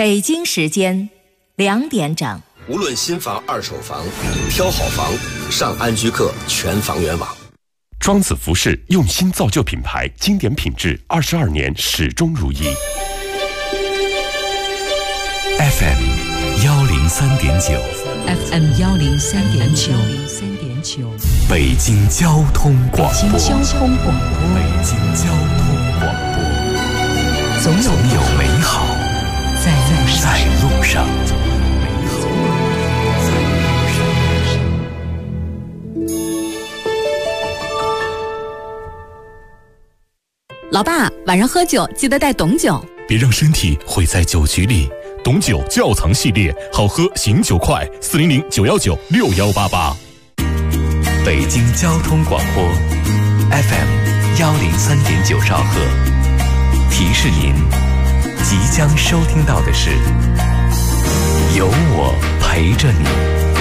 北京时间2点整。 无论新房、二手房，挑好房，上安居客全房源网。 庄子服饰用心造就品牌，经典品质22年始终如一。 FM 103.9 FM 103.9 北京交通广播。 北京交通广播。 北京交通广播。总有美好在路上。 老爸，晚上喝酒记得带董酒， 别让身体毁在酒局里。董酒窖藏系列，好喝醒酒快，400-919-6188。 北京交通广播 FM 103.9兆赫，提示您即将收听到的是有我陪着你。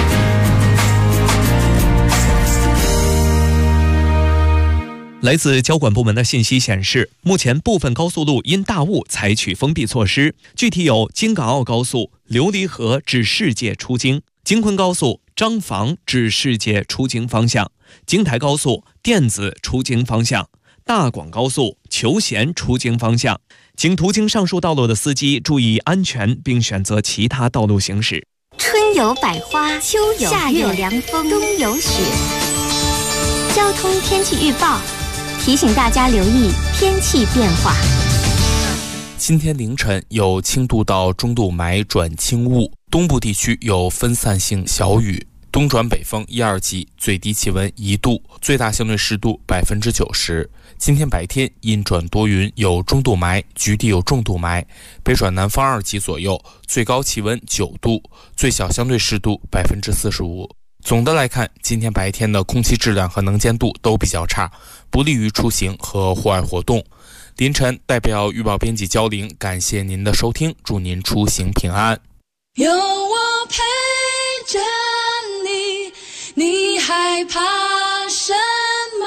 来自交管部门的信息显示，目前部分高速路因大雾采取封闭措施，具体有京港澳高速琉璃河至世界出京、京昆高速张坊至世界出京方向、京台高速电子出京方向、大广高速求贤出京方向。请途经上述道路的司机注意安全，并选择其他道路行驶。 春有百花，秋有夏有凉风，冬有雪。交通天气预报提醒大家留意天气变化。 今天凌晨有轻度到中度霾转轻雾，东部地区有分散性小雨，东转北风1、2级，最低气温1度，最大相对湿度90%。今天白天阴转多云，有中度霾，局地有重度霾，北转南风2级左右，最高气温9度，最小相对湿度45%。总的来看，今天白天的空气质量和能见度都比较差，不利于出行和户外活动。凌晨代表预报编辑焦玲感谢您的收听，祝您出行平安。 有我陪着你，你害怕什么？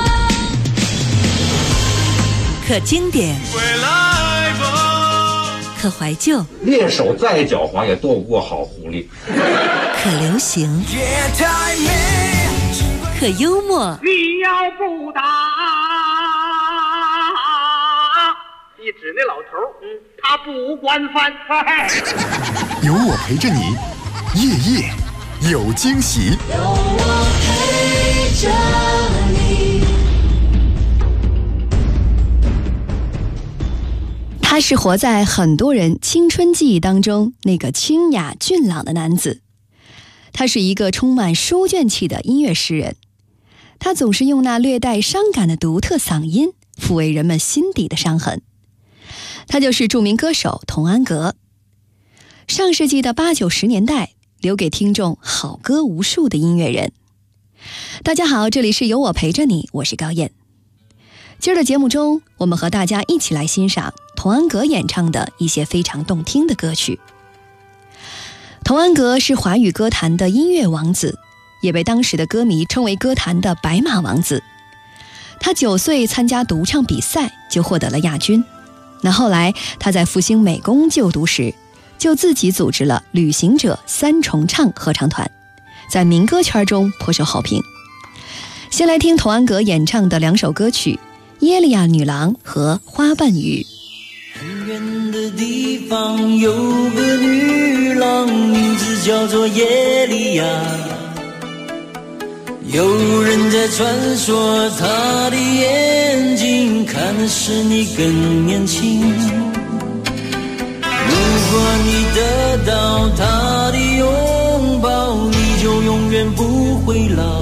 可经典，可怀旧， 猎手再狡猾也斗不过好狐狸。 可流行，可幽默。 你要不打，一指那老头，他不管饭。 有我陪着你，夜夜有惊喜。 有我陪着你。 他是活在很多人青春记忆当中那个清雅俊朗的男子。他是一个充满书卷气的音乐诗人，他总是用那略带伤感的独特嗓音抚慰人们心底的伤痕。他就是著名歌手童安格。上世纪的80、90年代，留给听众好歌无数的音乐人。大家好，这里是有我陪着你，我是高燕。今儿的节目中，我们和大家一起来欣赏童安格演唱的一些非常动听的歌曲。童安格是华语歌坛的音乐王子，也被当时的歌迷称为歌坛的白马王子。他9岁参加独唱比赛就获得了亚军。那后来他在复兴美工就读时，就自己组织了旅行者3重唱合唱团，在民歌圈中颇受好评。先来听童安格演唱的2首歌曲《耶利亚女郎》和《花瓣雨》。 很远的地方有个女郎，名字叫做耶利亚，有人在传说她的眼睛看的是你更年轻，如果你得到她的拥抱，你就永远不会老。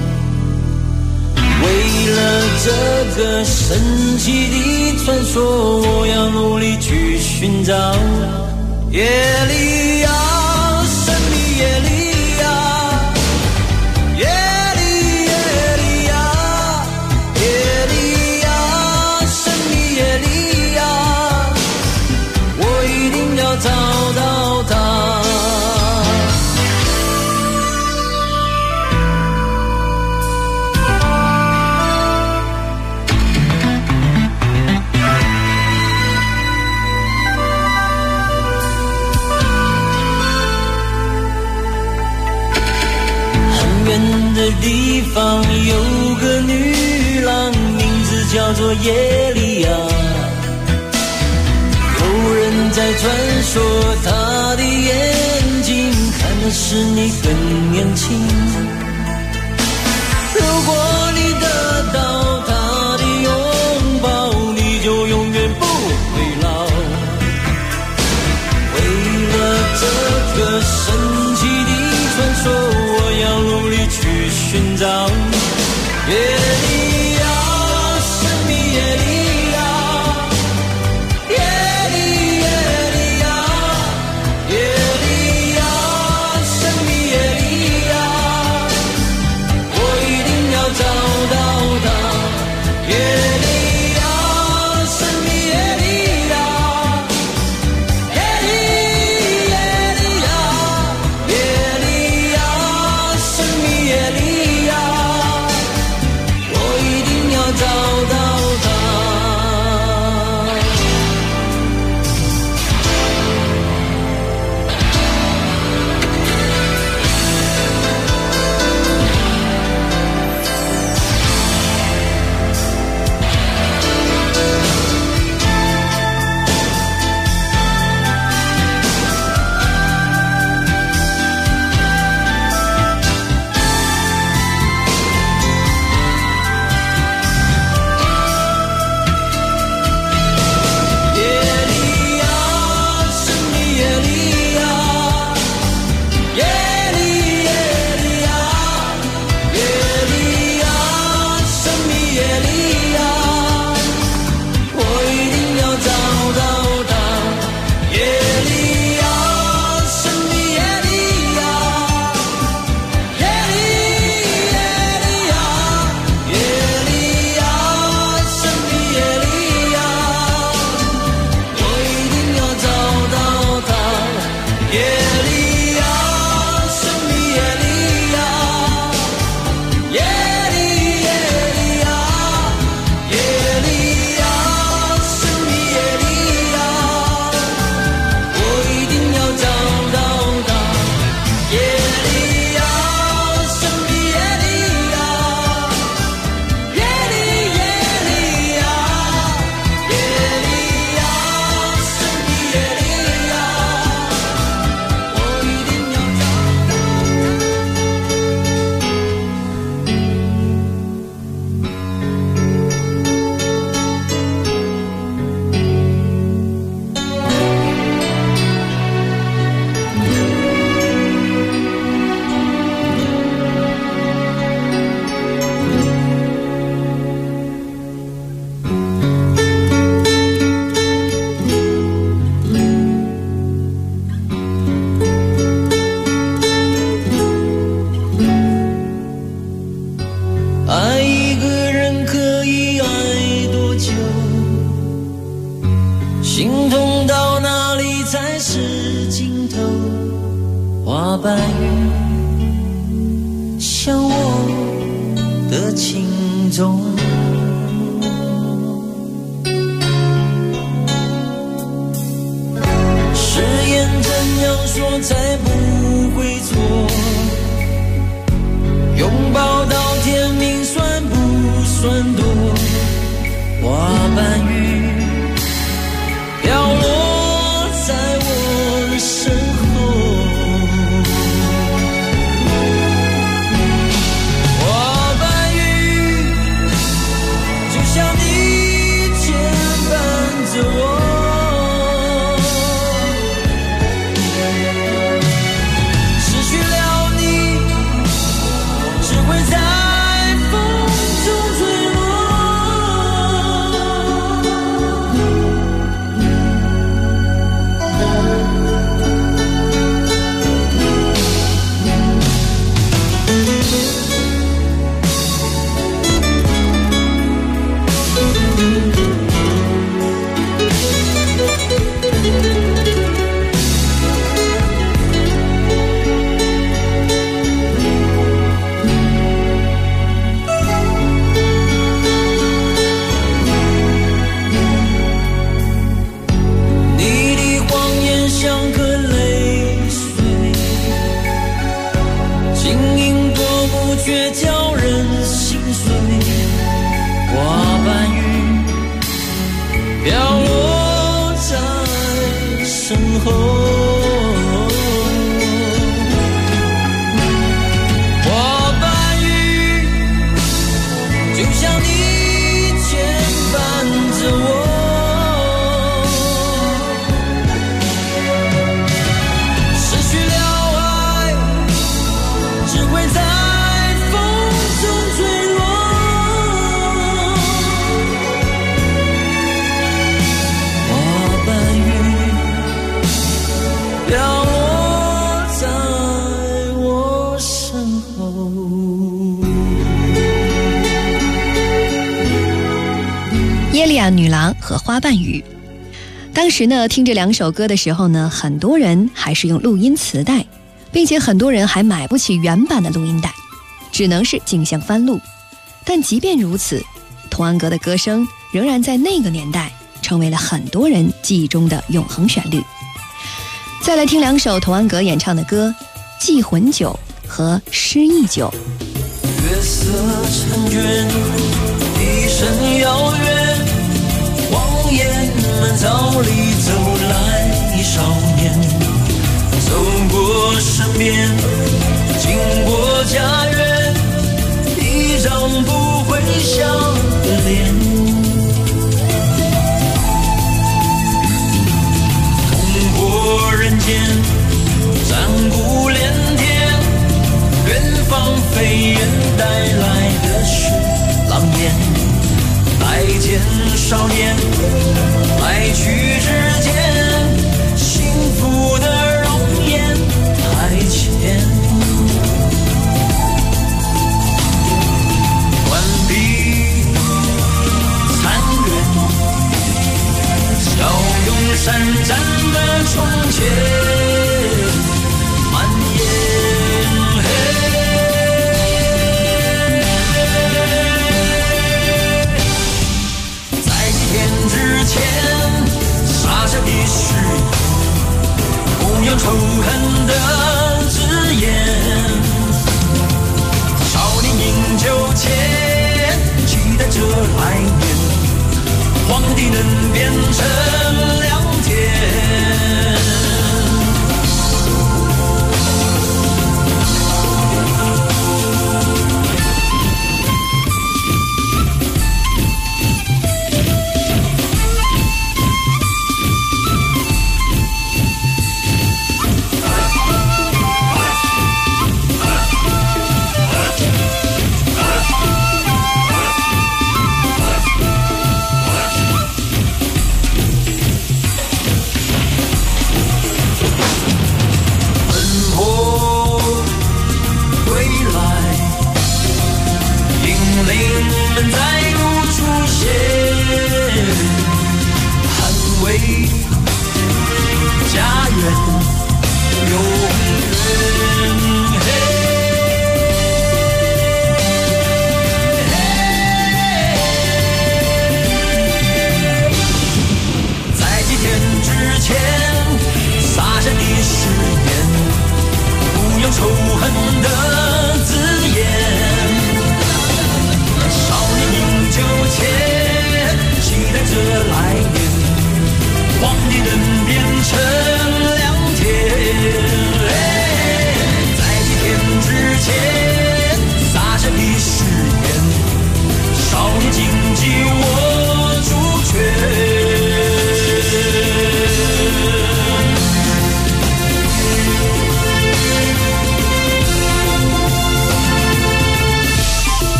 为了这个神奇的传说，我要努力去寻找耶利亚，神秘耶利亚，耶利亚，耶利亚，神秘耶利亚，我一定要找到她。 方有个女郎，名字叫做耶利亚。有人在传说，她的眼睛看的是你更年轻。如果你得到她的拥抱，你就永远不会老。为了这个神奇的传说，我要努力去寻找。耶利亚，神秘耶利亚，耶利耶利亚，耶利亚，神秘耶利亚，我一定要找到她。耶利亚，神秘耶利亚，耶利耶利亚，耶利亚，神秘耶利亚，我一定要找到她。爱一个人可以爱多久？心痛到哪里才是尽头？花瓣雨像我的情衷，誓言怎样说才不会错？拥抱到天明算不算多？花瓣雨飘落在我的身后，花瓣雨就像你牵绊着我，失去了你只会在风中坠落。 像你牵绊着我。失去了爱，只会在风中坠落。花瓣雨飘落在我身后。 耶利亚女郎和花瓣雨。当时呢，听这两首歌的时候呢，很多人还是用录音磁带，并且很多人还买不起原版的录音带，只能是竞相翻录。但即便如此，童安格的歌声仍然在那个年代成为了很多人记忆中的永恒旋律。再来听两首童安格演唱的歌，《寄魂酒》和《失忆酒》。 月色成卷，一生遥远，谎言们早里走来，少年走过身边，经过家园，一张不会笑的脸。痛过人间，战鼓连天，远方飞燕带来的是狼烟。来见少年，来去之间，幸福的容颜台前。断壁残垣，笑拥闪闪的从前。仇恨的字眼，少年饮酒前，期待着来年，皇帝能变成良田。仇恨的字眼，少年饮酒前，期待着来年，皇帝能变成良田。在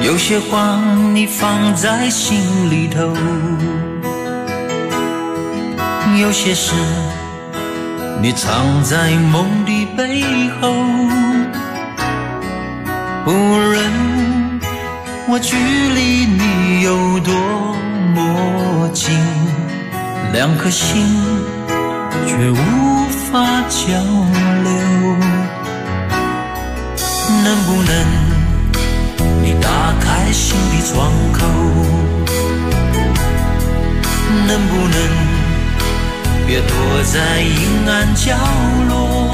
有些话你放在心里头，有些事你藏在梦的背后。无论我距离你有多么近，两颗心却无法交流。能不能你打开心的窗口？能不能别躲在阴暗角落？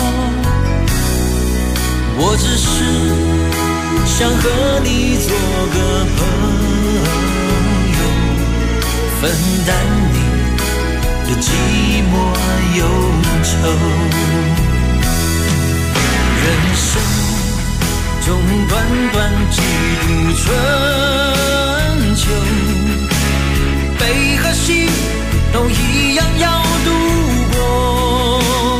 我只是想和你做个朋友，分担你的寂寞忧愁。人生中短短几度春秋，悲和喜都一样要度过。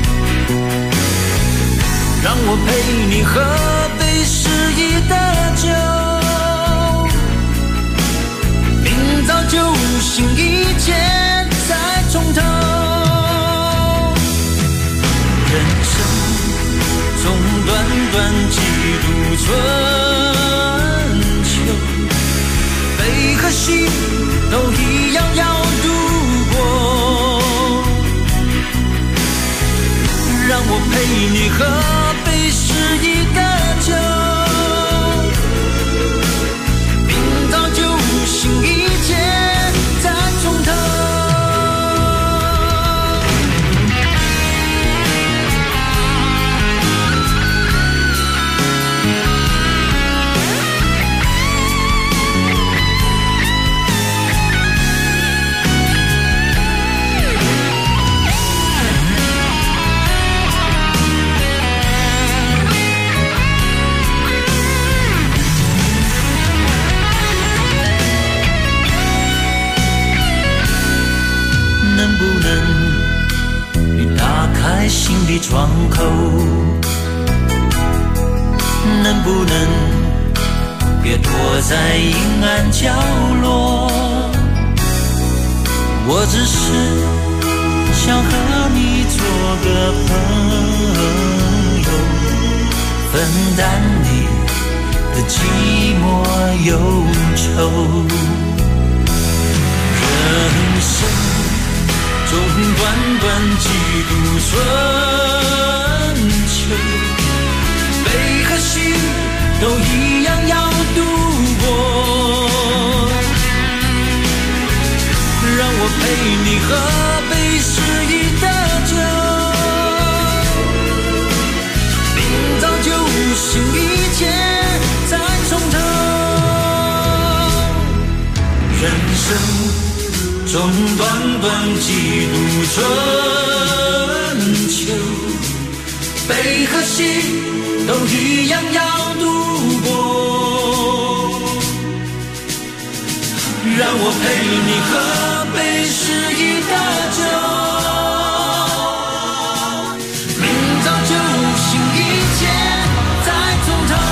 让我陪你喝杯诗意的酒，明早就醒一切再从头。人生中短短几度春秋，悲和喜都一样要度过。让我陪你喝杯诗意的酒，明早就醒一切再从头。能不能你打开心的窗口？能不能别躲在阴暗角落？我只是想和你做个朋友，分担你的寂寞忧愁。人生中短短几度春秋，悲和喜都一样要度过。让我陪你喝杯诗意的酒，明早就醒一切再从头。人生中短短几度春秋，悲和喜都一样要度过。让我陪你喝杯诗意的酒，明早就醒一切再从头。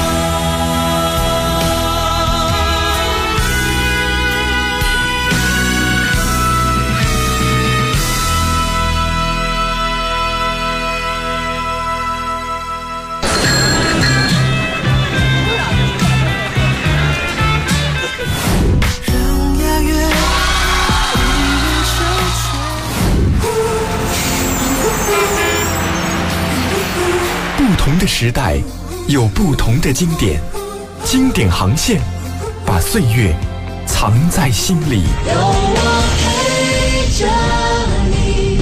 不同的时代有不同的经典，经典航线把岁月藏在心里。 有我陪着你。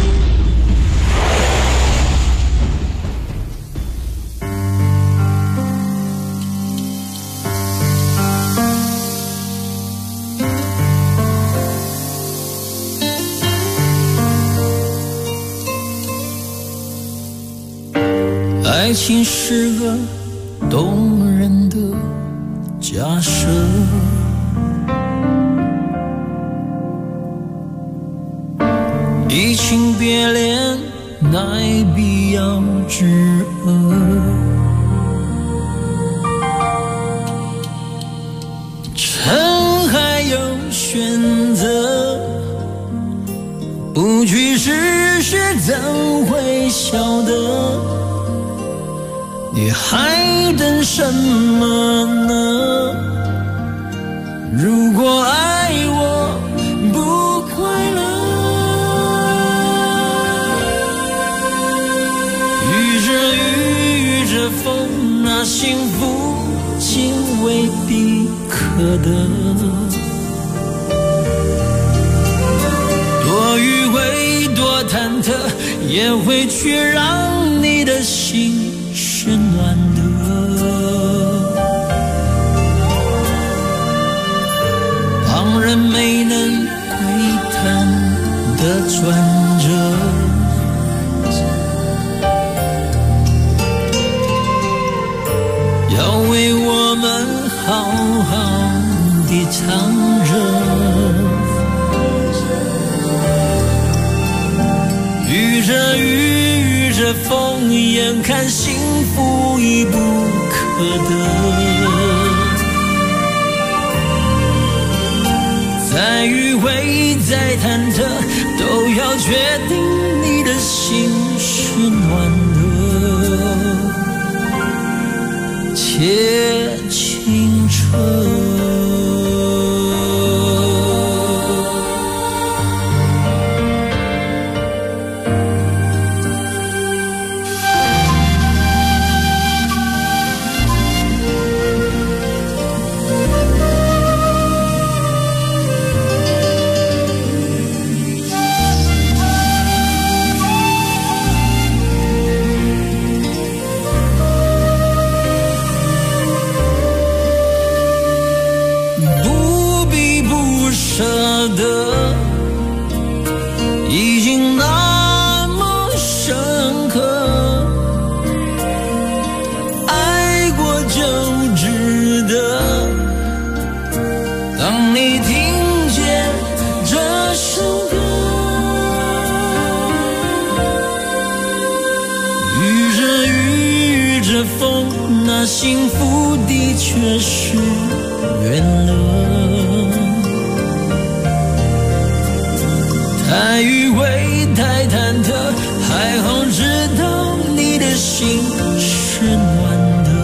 爱情是个动人的假设，移情别恋乃必要之恶。 你还等什么呢？如果爱我不快乐，遇着雨，遇着风，那幸福竟未必可得。多迂回，多忐忑，也会去让你的心是暖的。旁人没能窥探的转折，要为我们好好地藏着。遇着雨，遇着风，眼看幸福已不可得。再迂回，再忐忑，都要决定你的心是暖的，且清澈。已经那么深刻，爱过就值得。当你听见这首歌，遇着雨，遇着风，那幸福的确是远了。太迂回，太忐忑，还好知道你的心是暖的，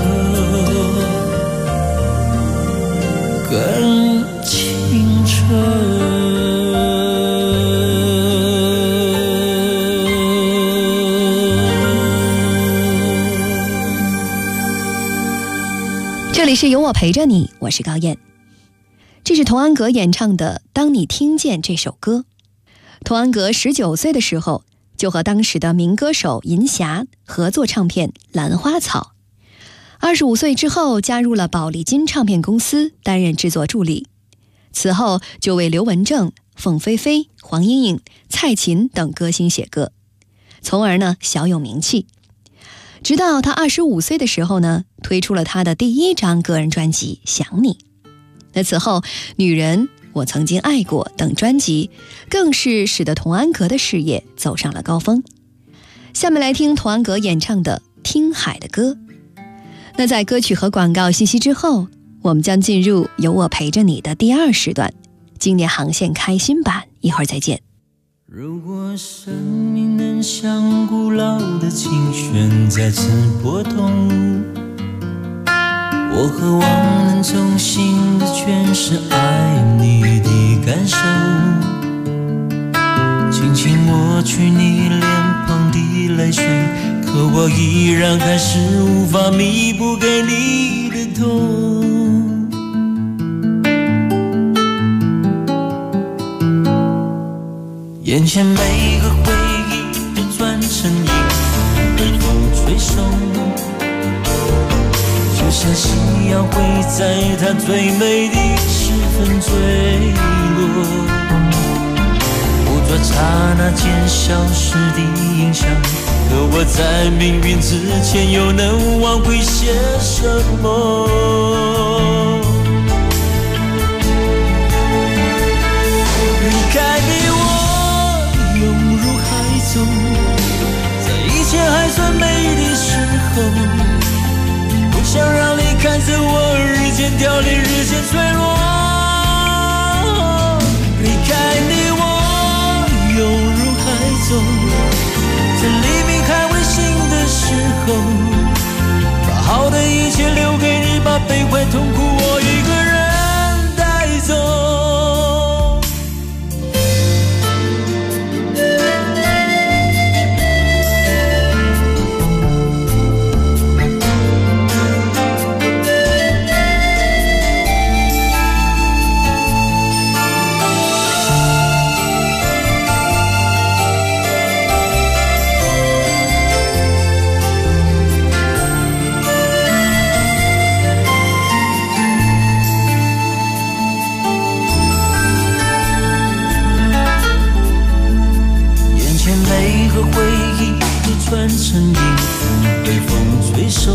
更清澈。 这里是有我陪着你，我是高燕。这是童安格演唱的《当你听见》这首歌。童安格19岁的时候，就和当时的民歌手银霞合作唱片《兰花草》。25岁之后，加入了宝丽金唱片公司，担任制作助理。此后就为刘文正、凤飞飞、黄莺莺、蔡琴等歌星写歌，从而呢小有名气。直到他25岁的时候呢，推出了他的第1张个人专辑《想你》。那此后，《女人》我曾经爱过等专辑更是使得童安格的事业走上了高峰。下面来听童安格演唱的《听海的歌》。那在歌曲和广告信息之后，我们将进入有我陪着你的第2时段，经典航线开心版，一会儿再见。 如果生命能像古老的琴弦再次拨动，我渴望能重新的诠释爱你的感受，轻轻抹去你脸庞的泪水，可我依然还是无法弥补给你的痛。眼前每个回忆都转成音符被风吹送，就像夕阳会在它最美的时分坠落，捕捉刹那间消失的影像，可我在命运之前又能挽回些什么？离开你我涌入海中，在一切还算美的时候，不想让你看着我日渐凋零，日渐脆弱。离开你我涌入海中，在黎明还未醒的时候，把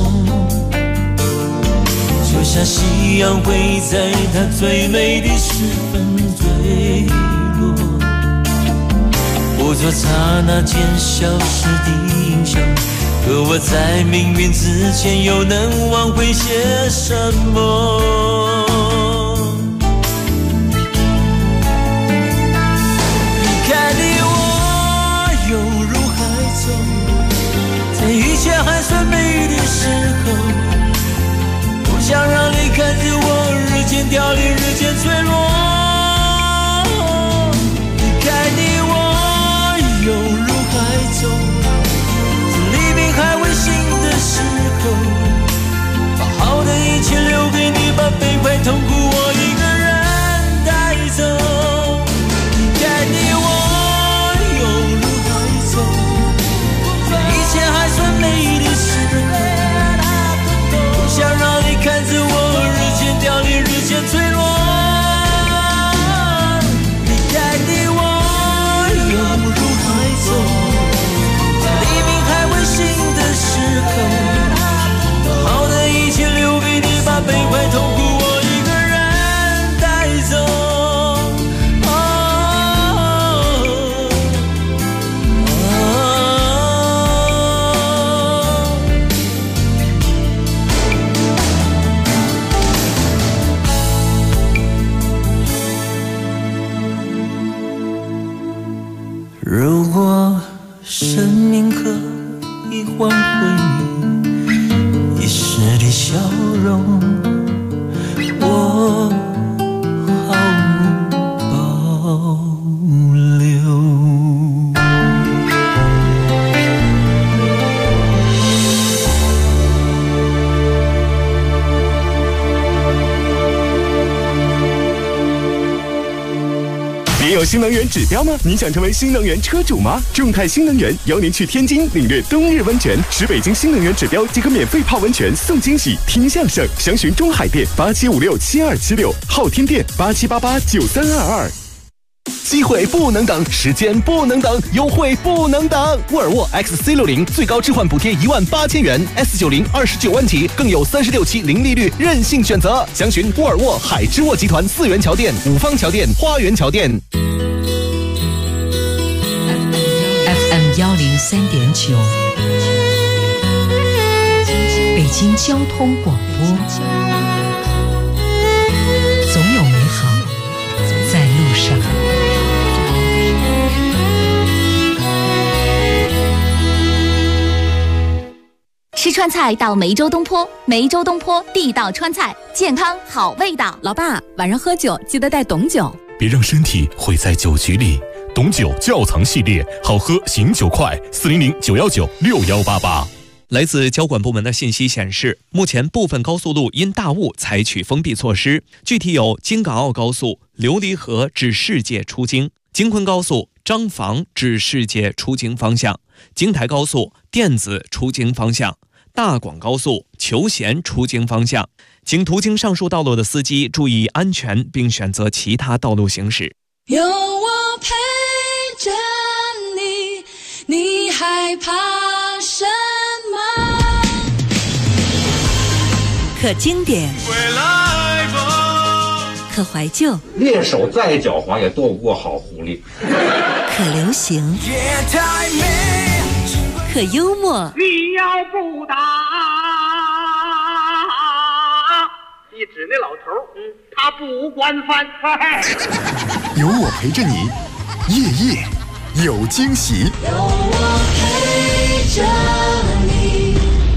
就像夕阳会在它最美的时分坠落，捕捉刹那间消失的影像。可我在命运之前又能挽回些什么？离开你我犹如海中，在一切还算美的时候，不想让你看着我日渐凋零日渐坠落。离开你我犹如海中，还未醒的时候，把好的一切留给你，把悲快痛苦我一个人带走。离开你我犹如海中，在一切还算美的时候，不想让你看着我日渐凋零日渐坠落。离开你我犹如海中，把好的一切留给你，把悲快痛苦我一个人带走。如果生命可以换回你一时的笑容，我毫无保留。 你有新能源指标吗？你想成为新能源车主吗？众泰新能源邀您去天津领略冬日温泉，使北京新能源指标即可免费泡温泉送惊喜，听相声。详询中海店87567276，昊天店87889322。机会不能等，时间不能等，优惠不能等。沃尔沃 XC60 最高置换补贴18000元 ，S90 29万起，更有36期零利率任性选择。详询沃尔沃海之沃集团4元桥店、五方桥店、花园桥店。 FM 103.9，北京交通广播，总有美好在路上。 吃川菜到梅州东坡，梅州东坡地道川菜，健康好味道。老爸，晚上喝酒记得带董酒， 别让身体毁在酒局里。董酒窖藏系列，好喝醒酒快，400-919-6188。 来自交管部门的信息显示，目前部分高速路因大雾采取封闭措施，具体有京港澳高速琉璃河至世界出京、京昆高速张坊至世界出京方向、京台高速电子出京方向、大广高速求贤出京方向。请途经上述道路的司机注意安全，并选择其他道路行驶。 有我陪着你，你害怕什么？ 可经典，可怀旧， 猎手再狡猾也斗不过好狐狸。 可流行，可幽默。 你要不打，一指那老头，他不惯犯。 有我陪着你，夜夜有惊喜。 有我陪着你。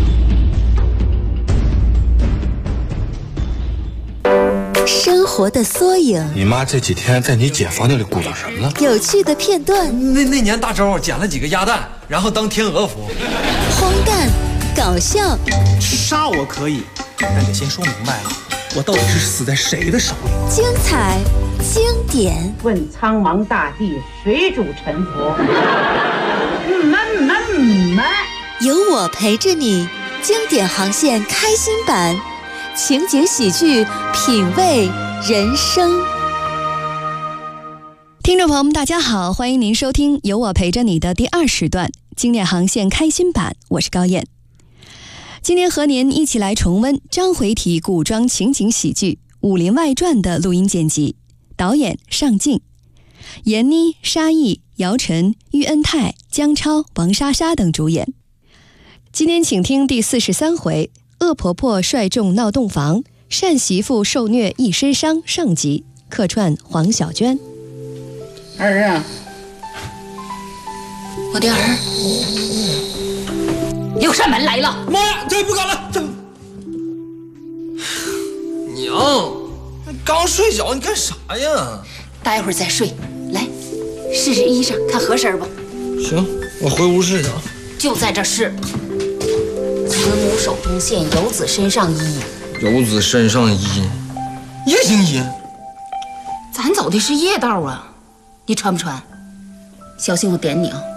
生活的缩影。 你妈这几天在你姐房间里鼓捣什么呢？ 有趣的片段。 那年大周捡了几个鸭蛋，然后当天鹅服。 荒诞，搞笑。 杀我可以，但得先说明白了，我到底是死在谁的手里？ 精彩，经典。 问苍茫大地，谁主沉浮？ 有我陪着你，经典航线开心版。情景喜剧，品味人生。 听众朋友们大家好，欢迎您收听有我陪着你的第2时段经典航线开心版，我是高燕。 今天和您一起来重温章回体古装情景喜剧《武林外传》的录音剪辑，导演尚敬，闫妮、沙溢、姚晨、喻恩泰、姜超、王莎莎等主演。今天请听第43回恶婆婆率众闹洞房，单媳妇受虐一身伤上集，客串黄小娟。 儿啊，我的儿又上门来了。 妈呀，这不敢了，这娘，刚睡着，你干啥呀？ 待会儿再睡，来试试衣裳，看合身不？ 行，我回屋试去啊。 就在这试。慈母手中线，游子身上衣。 游子身上衣，夜行衣。 咱走的是夜道啊，你穿不穿？小心我点你啊！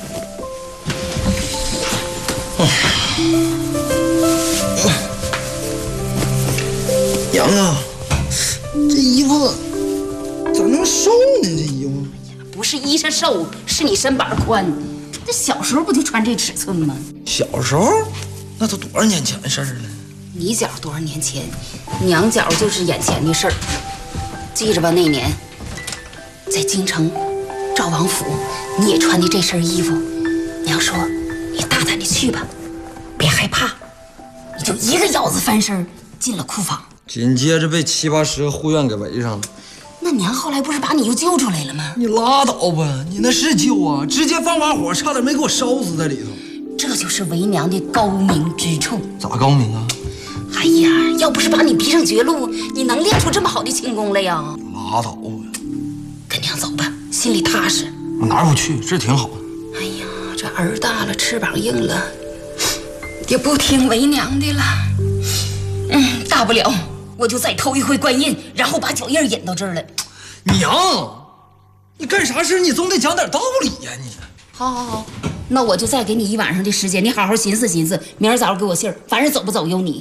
娘啊，这衣服咋那么瘦呢？这衣服不是衣裳瘦，是你身板宽。这小时候不就穿这尺寸吗？ 小时候，那都多少年前的事儿了。 你觉多少年前，娘觉就是眼前的事儿。记着吧，那年在京城赵王府，你也穿的这身衣服。娘说，你大胆的去吧，别害怕。你就一个腰子翻身进了库房， 紧接着被7、8十个护院给围上了。 那娘后来不是把你又救出来了吗？ 你拉倒吧，你那是救啊，直接放把火，差点没给我烧死在里头。 这就是为娘的高明之处。 咋高明啊？ 哎呀，要不是把你逼上绝路，你能练出这么好的轻功来呀？ 拉倒吧， 跟娘走吧，心里踏实。 我哪儿不去，这挺好。 哎呀，这儿大了，翅膀硬了，也不听为娘的了。大不了我就再偷一回官印，然后把脚印引到这儿来。 娘，你干啥事你总得讲点道理呀！你好，那我就再给你1晚上的时间，你好好寻思寻思，明儿早上给我信儿，反正走不走由你。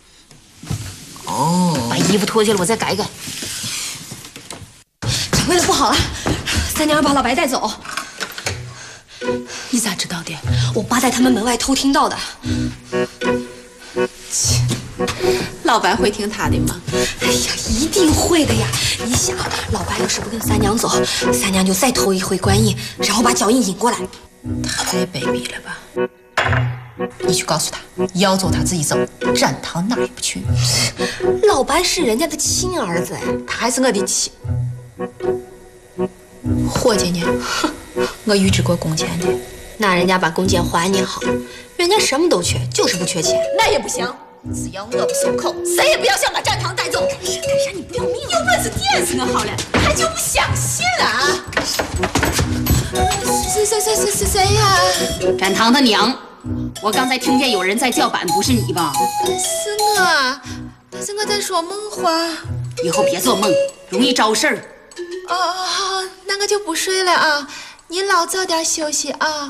哦， 把衣服脱下来，我再改改。 掌柜的不好了，三娘把老白带走。 你咋知道的？ 我爸在他们门外偷听到的。 老白会听他的吗？ 哎呀，一定会的呀！你想，老白要是不跟三娘走，三娘就再偷一回官印，然后把脚印引过来。 太卑鄙了吧！你去告诉他，要走他自己走，展堂哪儿也不去。 老白是人家的亲儿子，他还是我的亲。 伙计呢？我预支过工钱的， 那人家把工钱还你好，人家什么都缺，就是不缺钱。 那也不行。只要我不松口，谁也不要想把展堂带走。 干啥？你不要命！ 有本事电死我好了，他就不相信了啊！谁呀？展堂他娘！我刚才听见有人在叫板，不是你吧？ 是我，但是我在说梦话。 以后别做梦，容易招事儿。 哦，那我就不睡了啊！你老早点休息啊。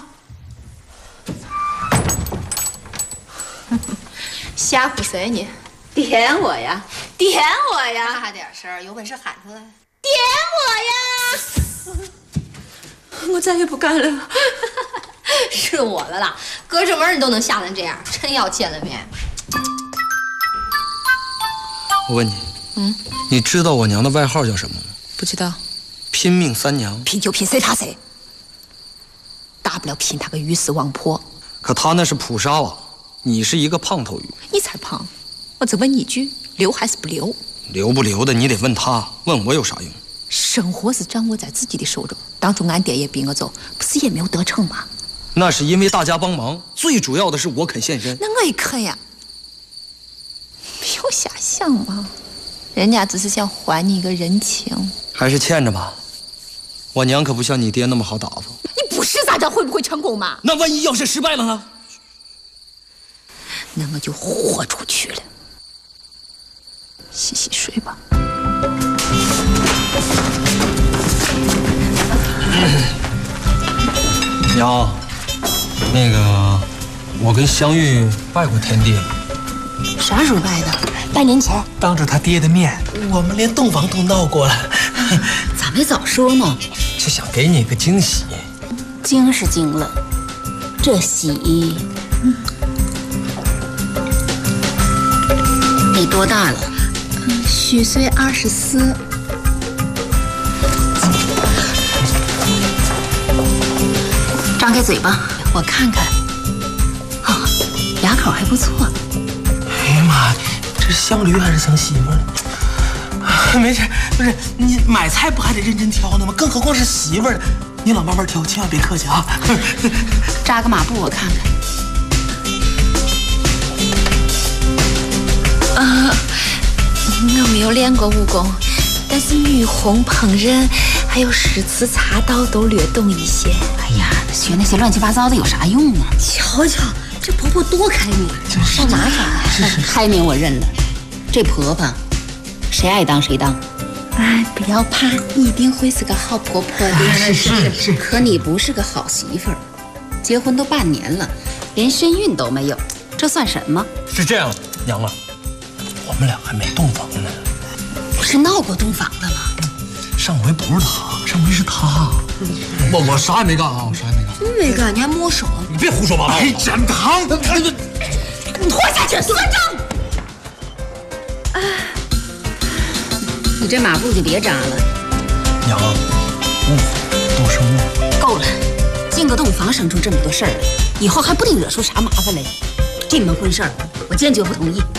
吓唬谁呢？点我呀！点我呀！大点声，有本事喊出来！点我呀！ 我再也不干了。是我的啦，隔着门你都能吓成这样，真要见了面。 我问你，你知道我娘的外号叫什么吗？ 不知道。 拼命三娘。 拼就拼，谁他谁。大不了拼他个鱼死网破。 可他那是普沙瓦。你是一个胖头鱼， 你才胖！我只问你一句，留还是不留？ 留不留的你得问他，问我有啥用？ 生活是掌握在自己的手中。当初俺爹也逼我走，不是也没有得逞吗？ 那是因为大家帮忙，最主要的是我肯献身。 那我也肯呀，没有瞎想嘛。人家只是想还你一个人情， 还是欠着吧。我娘可不像你爹那么好打发。 你不是咋着会不会成功嘛？ 那万一要是失败了呢？ 那我就豁出去了。洗洗睡吧。 娘，那个，我跟香玉拜过天地。 啥时候拜的？8年前。 当着他爹的面，我们连洞房都闹过了。 咋没早说呢？ 就想给你个惊喜。 惊是惊了，这喜。 你多大了？ 虚岁24。 张开嘴巴，我看看。啊，牙口还不错。 哎呀妈，这是像驴还是像媳妇呢？没事，不是你买菜不还得认真挑呢吗？更何况是媳妇儿，你老慢慢挑，千万别客气啊。 扎个马步，我看看。我没有练过武功，但是女红烹饪还有诗词茶道都略懂一些。哎呀，学那些乱七八糟的有啥用啊？ 瞧瞧，这婆婆多开明，上哪找啊？ 开明我认了，这婆婆谁爱当谁当。 哎，不要怕，你一定会是个好婆婆的。 是。可你不是个好媳妇儿，结婚都半年了，连身孕都没有，这算什么？ 是这样，娘啊，我们俩还没洞房呢。 不是闹过洞房的吗？ 上回不是他，上回是他。我啥也没干啊，我啥也没干。 真没干，你还摸手？ 你别胡说八道！哎，展堂， 你拖下去，算账！ 你这马步就别扎了。 娘，误会，都是误会。 够了，进个洞房生出这么多事儿来，以后还不定惹出啥麻烦来。这门婚事儿，我坚决不同意。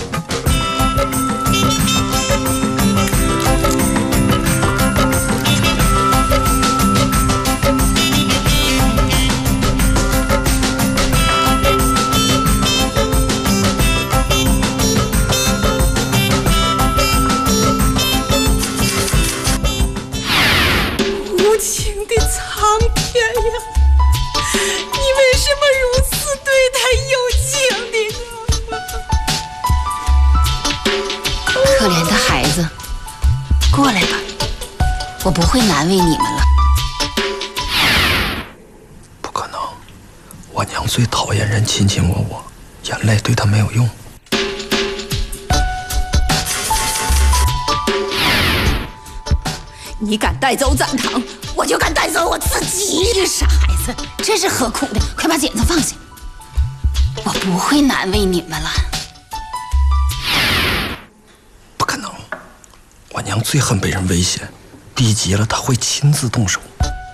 过来吧，我不会难为你们了。 不可能，我娘最讨厌人卿卿我我，眼泪对她没有用。 你敢带走展堂，我就敢带走我自己。 这傻孩子，这是何苦的？快把剪子放下，我不会难为你们了。 我娘最恨被人威胁，逼急了她会亲自动手。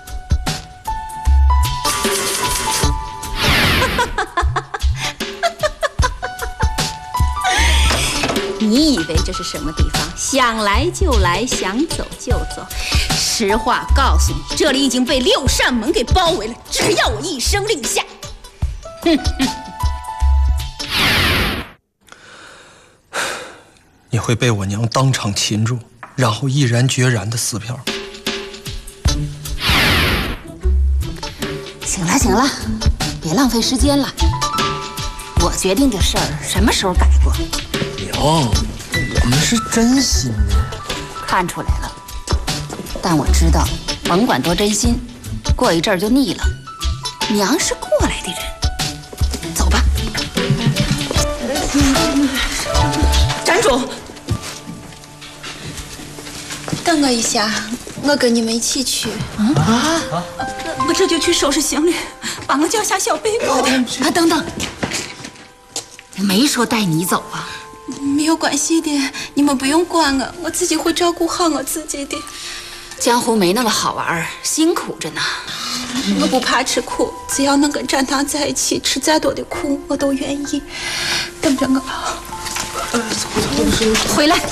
你以为这是什么地方？想来就来，想走就走。实话告诉你，这里已经被6扇门给包围了，只要我一声令下， 你会被我娘当场擒住，然后毅然决然的撕票。 行了，别浪费时间了。我决定的事儿，什么时候改过？ 娘，我们是真心的。 看出来了，但我知道，甭管多真心，过一阵儿就腻了。娘是过来的人，走吧。 站住！等我一下，我跟你们一起去。我这就去收拾行李，帮我叫下小贝过来。 等等，我没说带你走啊。 没有关系的，你们不用管我，我自己会照顾好我自己的。 江湖没那么好玩，辛苦着呢。 我不怕吃苦，只要能跟展堂在一起，吃再多的苦我都愿意。等着我。回来。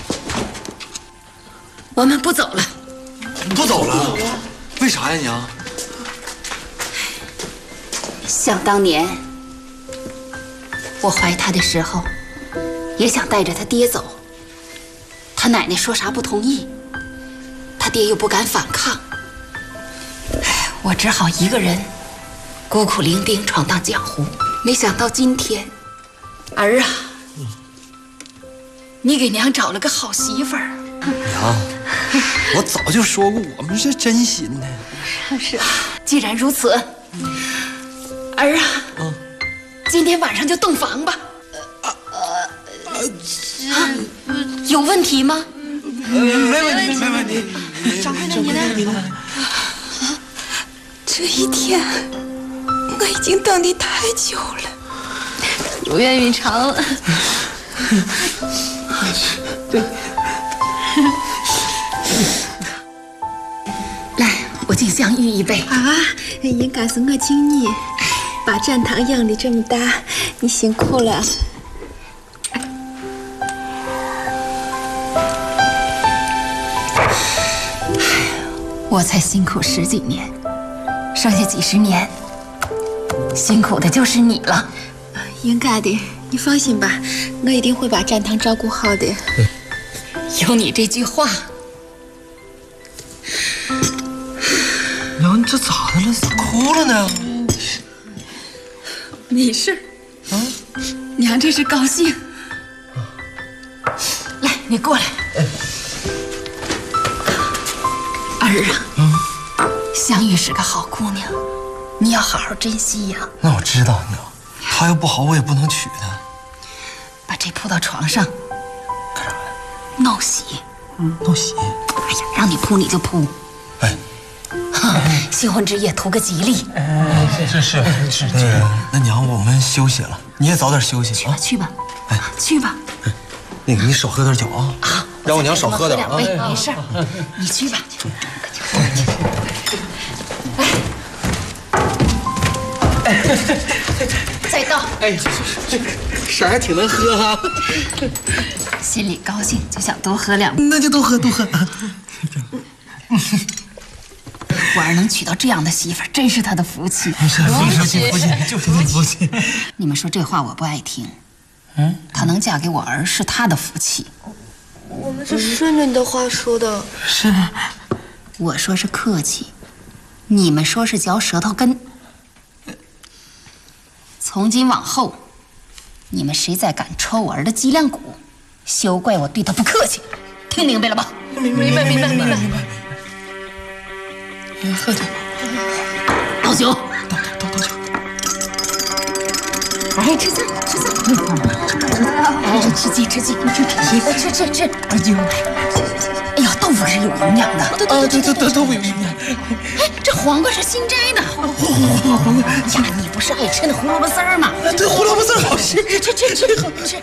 我们不走了。 不走了？为啥呀，娘？ 想当年，我怀他的时候，也想带着他爹走。他奶奶说啥不同意，他爹又不敢反抗，我只好一个人孤苦伶仃闯荡江湖。没想到今天，儿啊，你给娘找了个好媳妇儿。 娘，我早就说过，我们是真心的。 是啊，既然如此，儿啊，今天晚上就洞房吧。有问题吗？ 没问题。 掌柜的，你呢？这一天，我已经等你太久了。如愿以偿。 一杯啊！应该是我请你，把站堂养的这么大，你辛苦了。 我才辛苦10几年，剩下几10年，辛苦的就是你了。 应该的，你放心吧，我一定会把站堂照顾好的。 有你这句话。 娘，你这咋的了？咋哭了呢？ 没事。娘这是高兴。来，你过来。儿啊，香玉是个好姑娘，你要好好珍惜呀。 那我知道，娘，她要不好，我也不能娶她。 把这铺到床上。 干啥呀？ 闹喜。 闹喜。 哎呀，让你铺你就铺。 哎。 新婚之夜图个吉利。 是。那娘，我们休息了，你也早点休息啊。 去吧。哎，去吧。 那个，你少喝点酒啊。 啊， 让我娘少喝点啊。 没事，你去吧。再倒。 哎，色儿还挺能喝哈。 心里高兴就想多喝2杯。 那就多喝。 我儿能娶到这样的媳妇儿，真是他的福气。 福气，就是你福气。 你们说这话我不爱听。她能嫁给我儿是她的福气。 我们是顺着你的话说的。 是。 我说是客气，你们说是嚼舌头根。从今往后，你们谁再敢戳我儿的脊梁骨，休怪我对他不客气。听明白了吧？ 明白。 喝酒， 倒酒， 倒酒。 哎，吃菜。哎，吃鸡。吃。 哎呦， 哎呀，豆腐是有营养的。 豆腐有营养。 哎，这黄瓜是新摘的。 黄瓜， 呀，你不是爱吃那胡萝卜丝儿吗？ 对，胡萝卜丝儿好吃。 吃。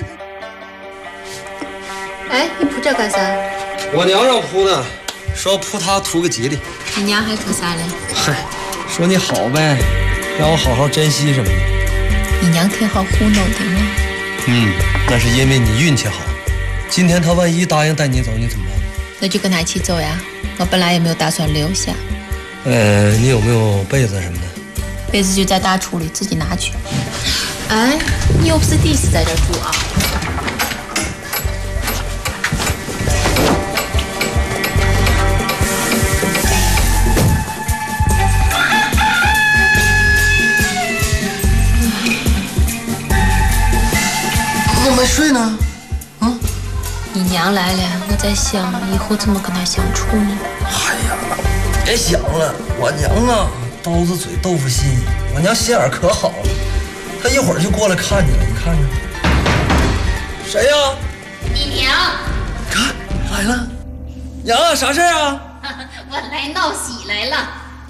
哎，你铺这干啥？ 我娘让铺的，说要铺它图个吉利。 你娘还图啥嘞？ 嗨，说你好呗，让我好好珍惜什么的。 你娘挺好糊弄的呢。 那是因为你运气好。今天她万一答应带你走，你怎么办？ 那就跟她一起走呀。我本来也没有打算留下。 你有没有被子什么的？ 被子就在大厨里，自己拿去。哎，你又不是第一次在这儿住啊。 我没睡呢。 你娘来了，我在想以后怎么跟她相处呢？ 哎呀，别想了，我娘啊，刀子嘴豆腐心，我娘心眼可好了，她一会儿就过来看你了，你看着。谁呀？ 你娘。 看来了，娘啊，啥事啊？ 我来闹喜来了。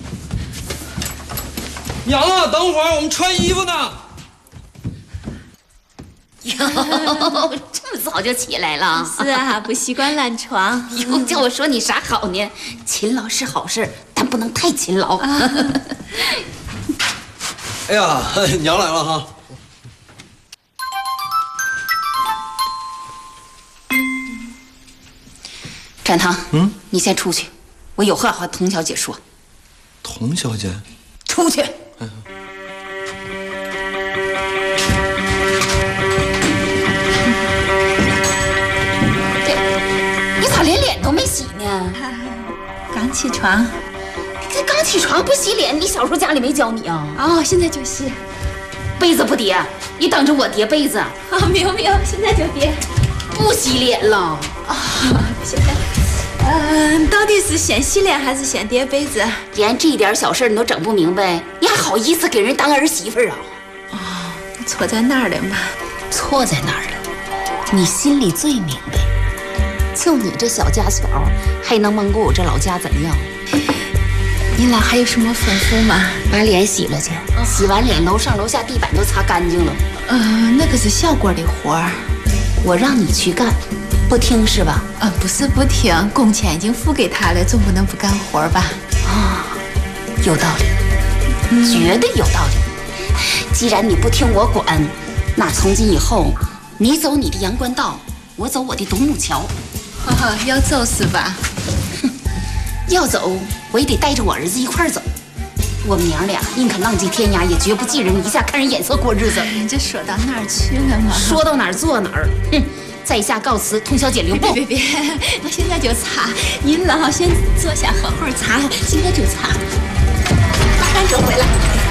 娘啊，等会儿我们穿衣服呢。 哟，这么早就起来了？ 是啊，不习惯懒床。 哟，叫我说你啥好呢？勤劳是好事，但不能太勤劳。 哎呀，娘来了哈。 展堂，你先出去，我有话和童小姐说。 童小姐， 出去。你咋连脸都没洗呢？ 刚起床。 这刚起床不洗脸，你小时候家里没教你啊？ 哦，现在就洗。 被子不叠，你等着我叠被子。 没有，现在就叠。 不洗脸了啊？现在。到底是先洗脸还是先叠被子？ 连这点小事你都整不明白，你还好意思给人当儿媳妇啊？ 错在哪儿了嘛？ 错在哪儿了？你心里最明白。就你这小家小，还能蒙过我这老家怎样？ 你俩还有什么吩咐吗？ 把脸洗了去，洗完脸楼上楼下地板都擦干净了。 那可是小官的活儿， 我让你去干。不听是吧？ 不是不听，工钱已经付给他了，总不能不干活吧？ 有道理，绝对有道理。既然你不听我管，那从今以后，你走你的阳关道，我走我的独木桥。 要走是吧？ 要走，我也得带着我儿子一块儿走。我们娘俩宁可浪迹天涯，也绝不寄人篱下看人眼色过日子。 这说到哪儿去了嘛？ 说到哪儿做哪儿。哼，在下告辞，通宵减留。不， 别，我现在就擦。您老先坐下喝会儿茶，今天就擦。马上就回来。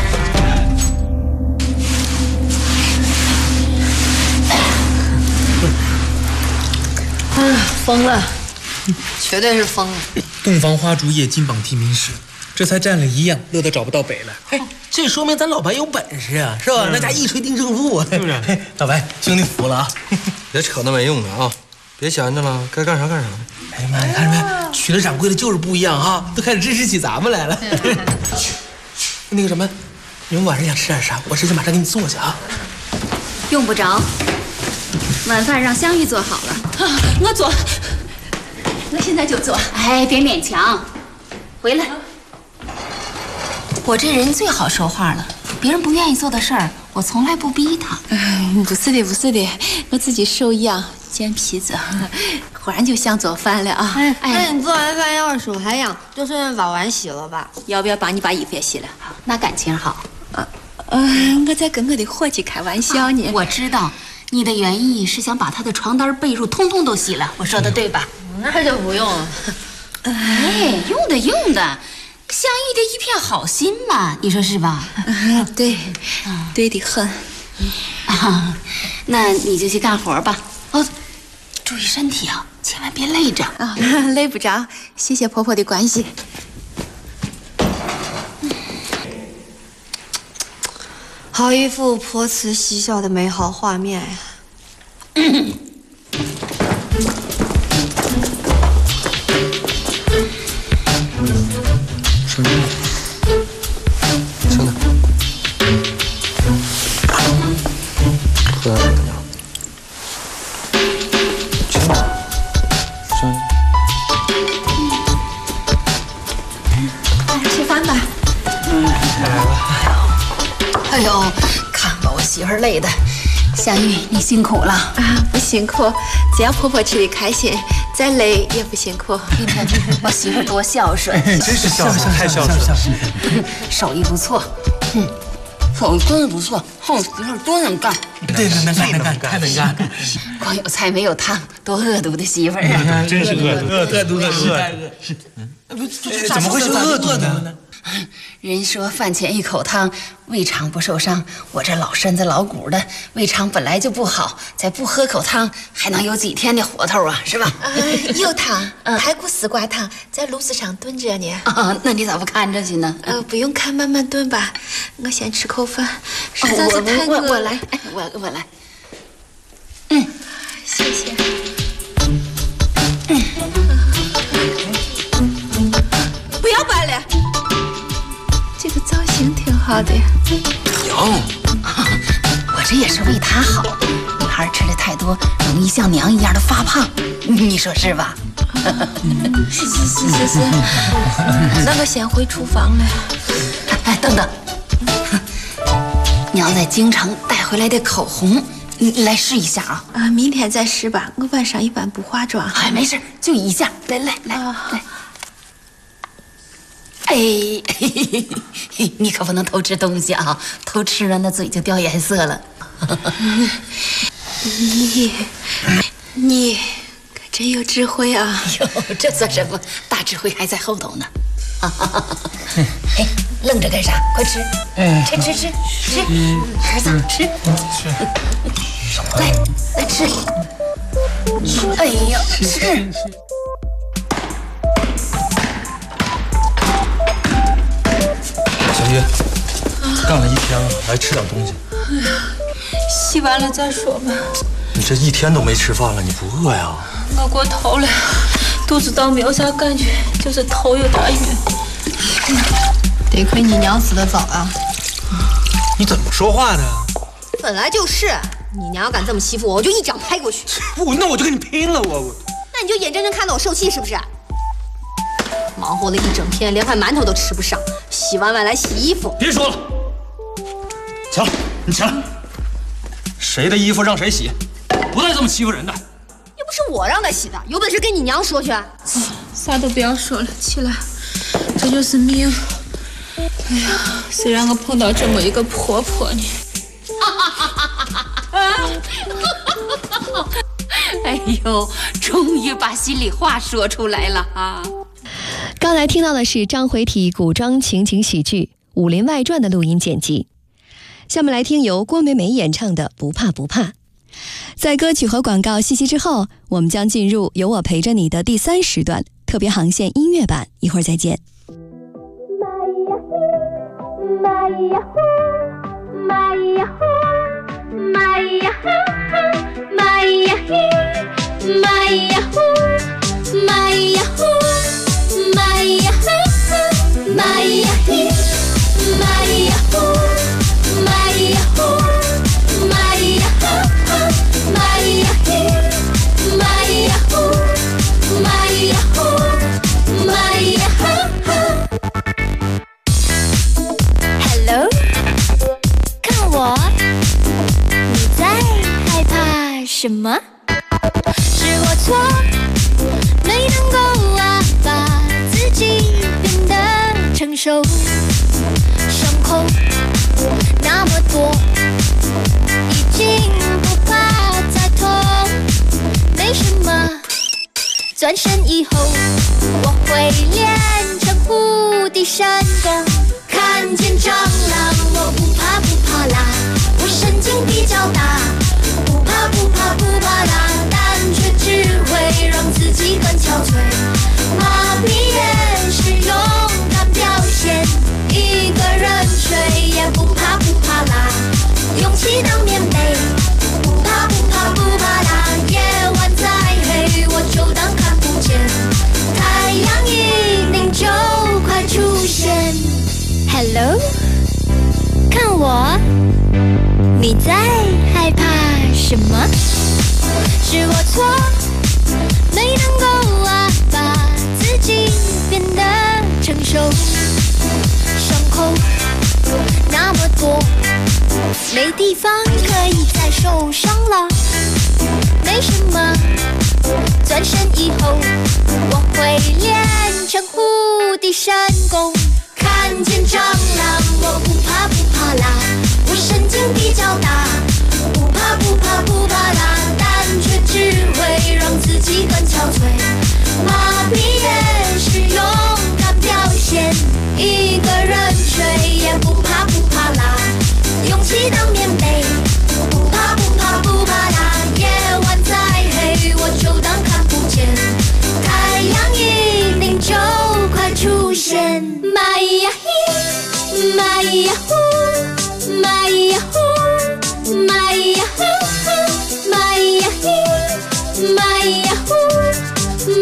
疯了，绝对是疯了。 洞房花烛夜，金榜题名时，这才站了一样，乐得找不到北了。 嘿，这说明咱老白有本事啊，是吧？那家一锤定胜负啊，是不是？老白，兄弟服了啊！ 别扯那没用的啊，别闲着了，该干啥干啥。 哎呀妈，你看着没？娶了掌柜的就是不一样哈，都开始支持起咱们来了。那个什么，你们晚上想吃点啥？我这就马上给你做去啊。 用不着，晚饭让香玉做好了。 我做，我现在就做。 哎，别勉强，回来。我这人最好说话了，别人不愿意做的事儿，我从来不逼他。 不是的，我自己手痒，煎皮子，忽然就想做饭了啊。 那你做完饭要是手还痒，就顺便把碗洗了吧。 要不要帮你把衣服也洗了？ 那感情好。 我在跟我的伙计开玩笑呢。 我知道。你的原意是想把他的床单被褥通通都洗了，我说的对吧？ 那就不用了。 哎，用的，香玉的一片好心嘛，你说是吧？ 对，对的很。 那你就去干活吧。哦，注意身体啊，千万别累着啊。累不着，谢谢婆婆的关心。 好一幅婆慈嬉笑的美好画面呀！ 兄弟，喝点怎么样？ 吃饭吧。 来了。 哎呦，看把我媳妇儿累的。香玉，你辛苦了啊！不辛苦，只要婆婆吃的开心，再累也不辛苦。 你看我媳妇儿多孝顺， 真是孝顺，太孝顺了。 手艺不错，手艺真的不错，我媳妇儿多能干。 对，能干，太能干。 光有菜没有汤，多恶毒的媳妇儿啊！ 真是恶毒。 怎么会是恶毒呢？ 人说饭前一口汤，胃肠不受伤。我这老身子老骨的，胃肠本来就不好，再不喝口汤，还能有几天的活头啊？是吧？ 有汤，排骨丝瓜汤在炉子上炖着呢。 那你咋不看着去呢？ 不用看，慢慢炖吧。我先吃口饭，实在是太饿了。 我来，我来。 谢谢。不要摆了。这个造型挺好的呀。 娘， 我这也是为他好。女孩吃的太多，容易像娘一样的发胖，你说是吧？ 是。那我先回厨房了。 哎，等等，娘在京城带回来的口红，你来试一下啊。 明天再试吧。我晚上一般不化妆。 哎，没事，就一下。来。哎，你可不能偷吃东西啊！偷吃了那嘴就掉颜色了。 你可真有智慧啊！ 哟，这算什么？大智慧还在后头呢。哎，愣着干啥？快吃！吃！儿子吃。来吃。哎呀，吃。 小玉，干了一天了，来吃点东西。 洗完了再说吧。 你这一天都没吃饭了，你不饿呀？ 我过头了，肚子倒没有啥感觉，就是头有点晕。 得亏你娘死得早啊！ 你怎么说话的？ 本来就是，你娘要敢这么欺负我，我就一掌拍过去。 那我就跟你拼了，我。 那你就眼睁睁看到我受气是不是？忙活了一整天，连块馒头都吃不上， 洗完碗来洗衣服。 别说了，起来，你起来。谁的衣服让谁洗，不带这么欺负人的。 又不是我让他洗的，有本事跟你娘说去。 啥都不要说了，起来，这就是命。哎呀，谁让我碰到这么一个婆婆呢？ 哎呦，终于把心里话说出来了啊！ 刚才听到的是章回体古装情景喜剧《武林外传》的录音剪辑。下面来听由郭美美演唱的《不怕不怕》。在歌曲和广告信息之后，我们将进入有我陪着你的第3时段特别航线音乐版，一会儿再见。 Hello， 看我，你在害怕什么？是我错，没能够把自己变得成熟，伤口那么多，已经不怕再痛，没什么。转身以后，我会练成无敌神功。看见蟑螂，我不怕不怕啦，我神经比较大，不怕不怕不怕啦，但却只会让自己更憔悴。麻痹也是勇敢表现，一个人睡也不怕不怕啦，勇气当棉被，不怕不怕不怕啦，夜晚再黑我就当看不见，太阳一定就快出现。Hello， 看我，你在害怕什么？是我错，没能够把自己变得成熟，伤口那么多，没地方可以再受伤了，没什么。转身以后，我会练成无敌神功。看见蟑螂，我不怕不怕啦，我神经比较大，不怕不怕不怕啦，但却只会让自己更憔悴。麻痹也是勇敢表现，一个人睡也不怕不怕啦，勇气当棉被，不怕不怕不怕啦，夜晚再黑我就当看不见，太阳一定就快出现。玛呀嘿，玛呀呼，玛呀呼，玛呀哈哈，玛呀嘿，玛呀呼，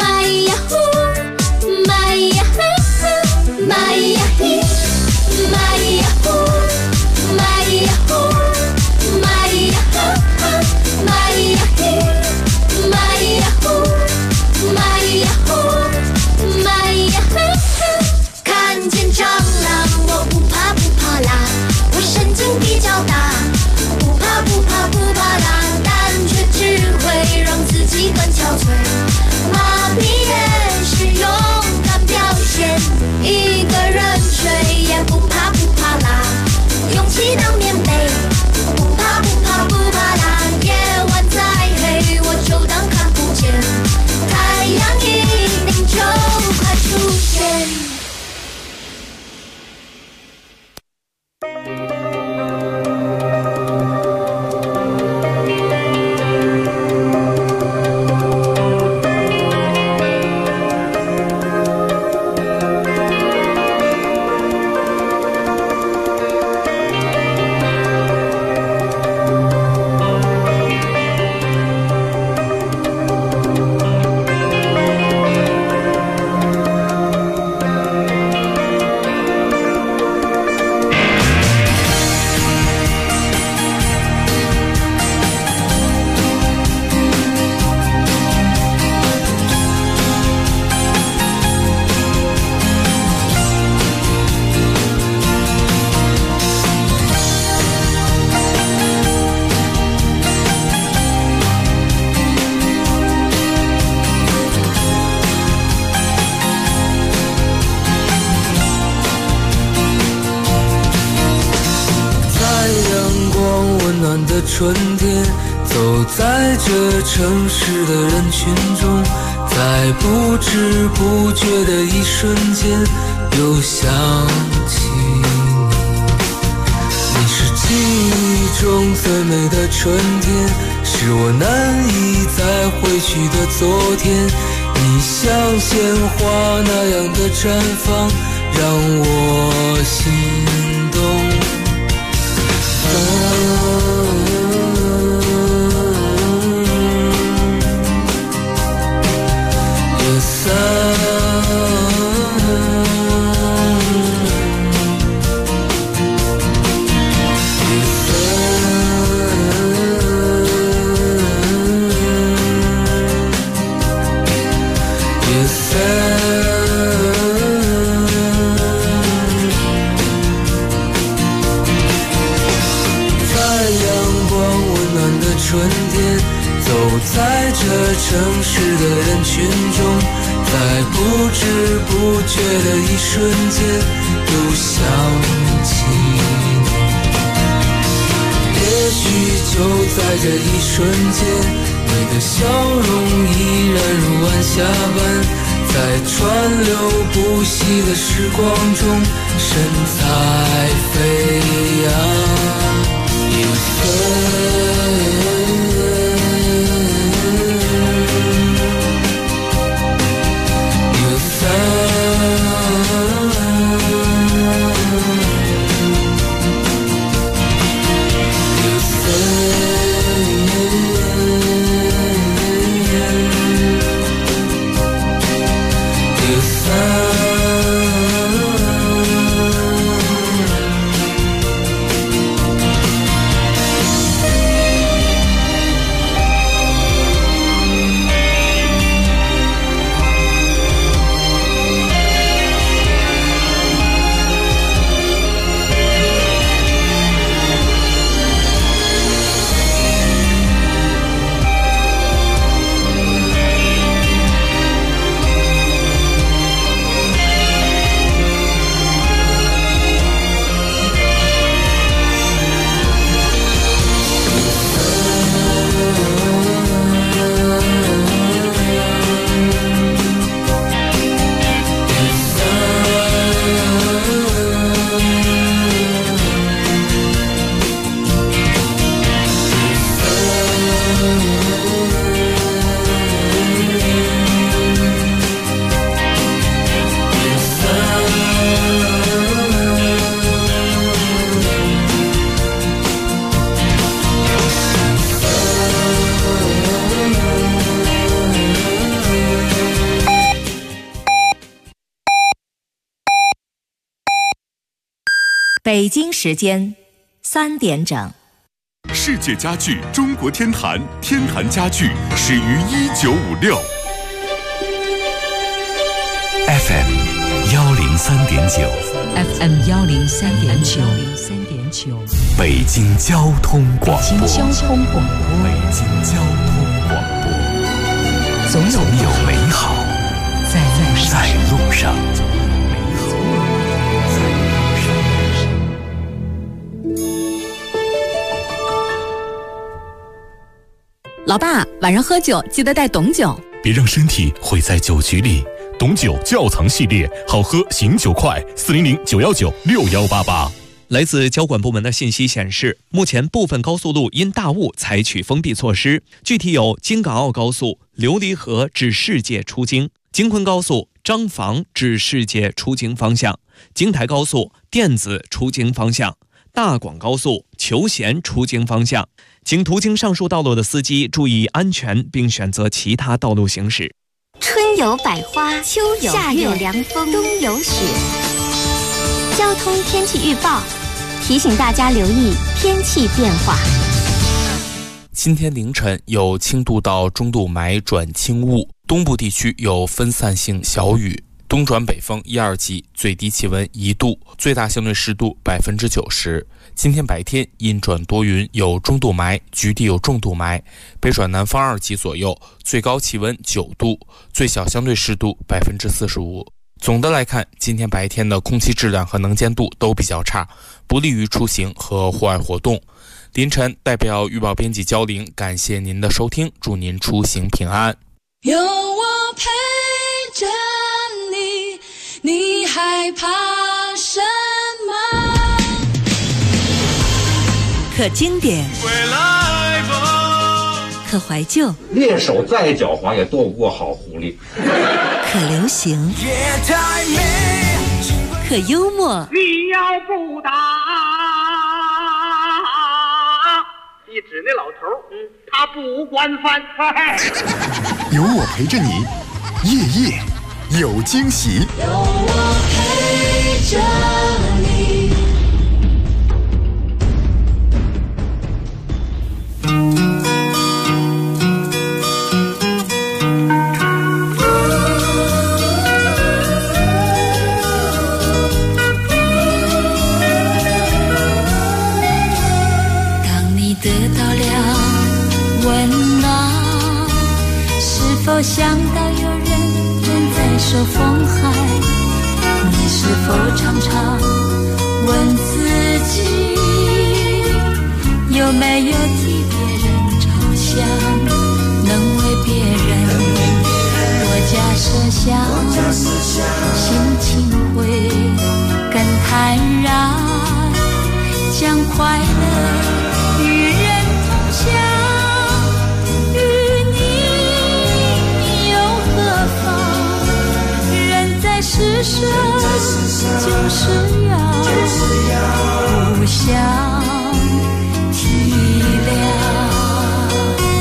春天，走在这城市的人群中，在不知不觉的一瞬间又想起你是记忆中最美的春天，是我难以再回去的昨天，你像鲜花那样的绽放让我心动。在这城市的人群中，在不知不觉的一瞬间又想起你，也许就在这一瞬间，你的笑容依然如晚霞般，在川流不息的时光中神采飞扬。夜色北京时间3点整。 世界家具中国天坛，天坛家具始于1956。 FM 103.9 FM 103.9 北京交通广播。 北京交通广播。 北京交通广播。总有美好在路上。 老爸，晚上喝酒记得带董酒， 别让身体毁在酒局里。董酒窖藏系列，好喝醒酒快，400-919-6188。 来自交管部门的信息显示，目前部分高速路因大雾采取封闭措施，具体有京港澳高速琉璃河至世界出京、京昆高速张坊至世界出京方向、京台高速电子出京方向、大广高速求贤出京方向。请途经上述道路的司机注意安全，并选择其他道路行驶。 春有百花，秋有夏有凉风，冬有雪。交通天气预报提醒大家留意天气变化。 今天凌晨有轻度到中度霾转轻雾，东部地区有分散性小雨，东转北风1、2级，最低气温1度，最大相对湿度90%。今天白天阴转多云，有中度霾，局地有重度霾，北转南方2级左右，最高气温9度，最小相对湿度45%。总的来看，今天白天的空气质量和能见度都比较差，不利于出行和户外活动。 凌晨代表预报编辑焦玲，感谢您的收听，祝您出行平安。 有我陪着你，你害怕什么？ 可经典，可怀旧， 猎手再狡猾也斗不过好狐狸。 可流行，可幽默。 你要不打，一指那老头，他不管饭菜。 有我陪着你，夜夜有惊喜。 有我陪着你。 想到有人正在受风害，你是否常常问自己，有没有替别人着想，能为别人多加设想，心情会更坦然，将快乐与人同享。世上就是要互相体谅。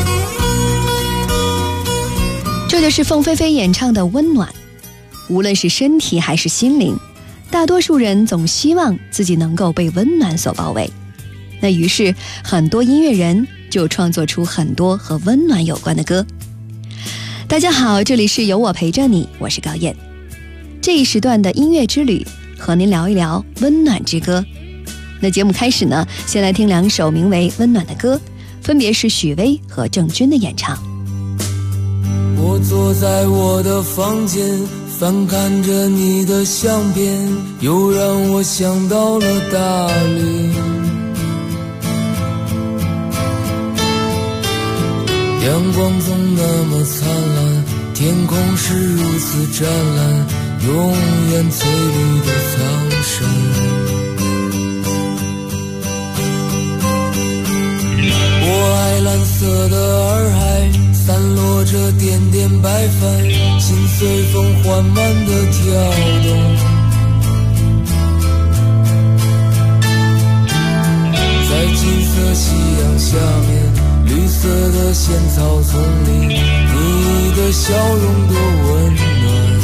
这就是凤飞飞演唱的《温暖》。无论是身体还是心灵，大多数人总希望自己能够被温暖所包围。那于是很多音乐人就创作出很多和温暖有关的歌。大家好，这里是有我陪着你，我是高燕。这一时段的音乐之旅，和您聊一聊温暖之歌。那节目开始呢，先来听两首名为《温暖》的歌，分别是许巍和郑钧的演唱。 我坐在我的房间，翻看着你的相片，又让我想到了大理。阳光总那么灿烂，天空是如此湛蓝，永远翠绿的苍山。我爱蓝色的洱海，散落着点点白帆，心随风缓慢地跳动。在金色夕阳下面，绿色的仙草丛里，你的笑容多温暖。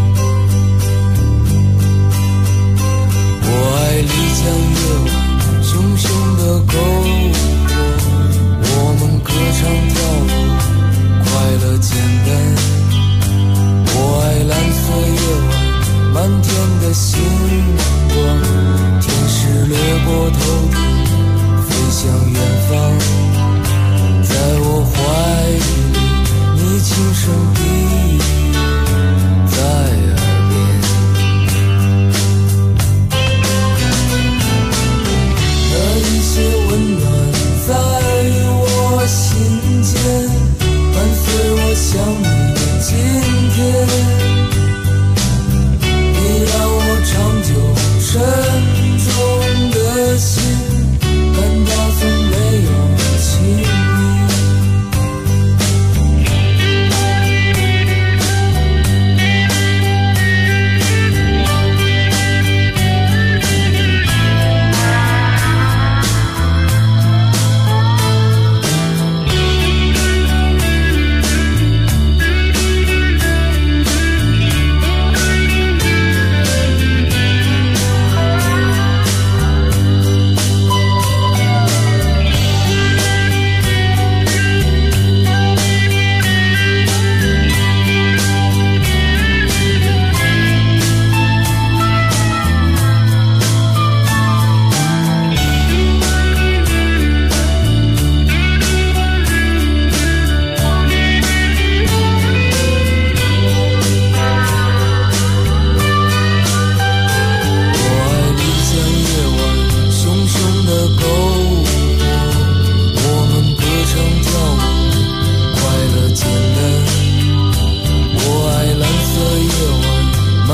我爱丽江夜晚熊熊的篝火，我们歌唱跳舞，快乐简单。我爱蓝色夜晚满天的星光，天使掠过头顶，飞向远方。在我怀里，你轻声低语在耳边。那一些温暖在我心间，伴随我想你的今天。你让我长久沉重的心，感到从没有轻易。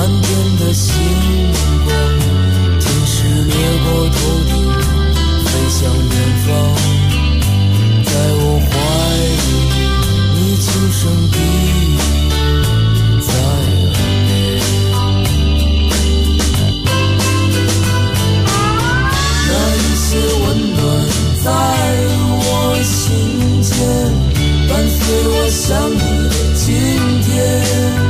漫天的星光，天使掠过头顶，飞向远方。在我怀里，你轻声低语在耳边。那一些温暖在我心间，伴随我想你的今天。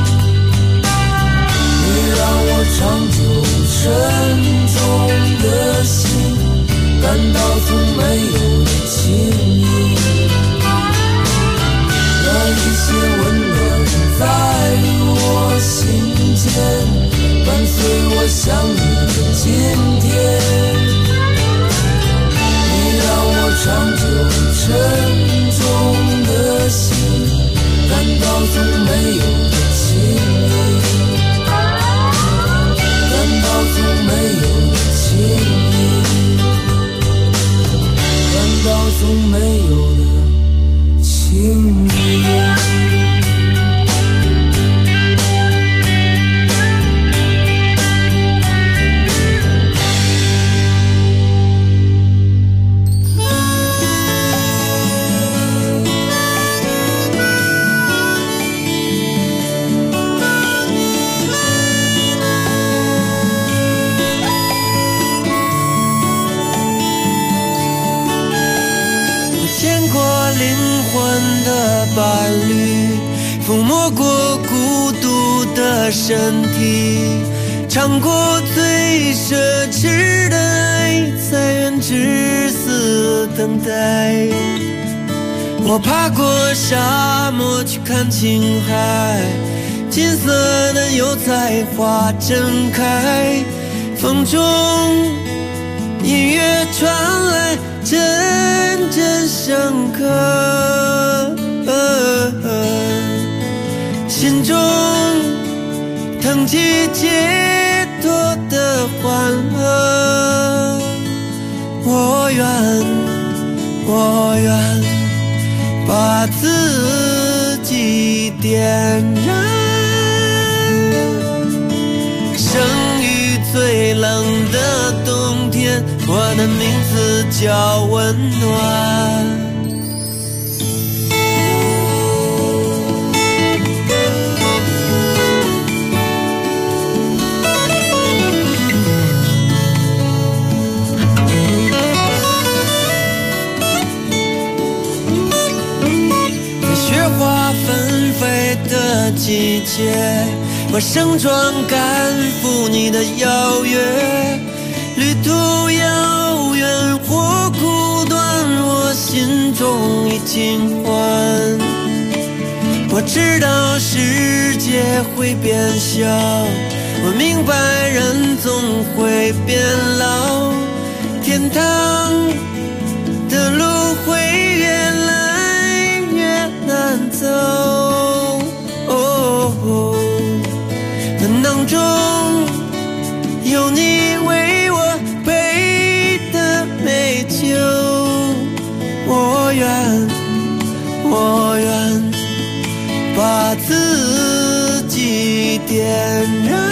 长久沉重的心，感到从没有的轻易。那一些温暖在我心间，伴随我想你的今天。你让我长久沉重的心，感到从没有的轻易。从没有的轻易，感到从没有的轻易。伴侣抚摸过孤独的身体，尝过最奢侈的爱，才愿至死等待。我爬过沙漠去看青海，金色的油菜花正开，风中音乐传来，阵阵深刻。心中腾起解脱的欢乐，我愿把自己点燃。生于最冷的冬天，我的名字叫温暖。季节，我盛装赶赴你的邀约，旅途遥远或苦短，我心中已经欢。我知道世界会变小，我明白人总会变老，天堂的路会越来越难走。门当中有你为我配的美酒，我愿把自己点燃。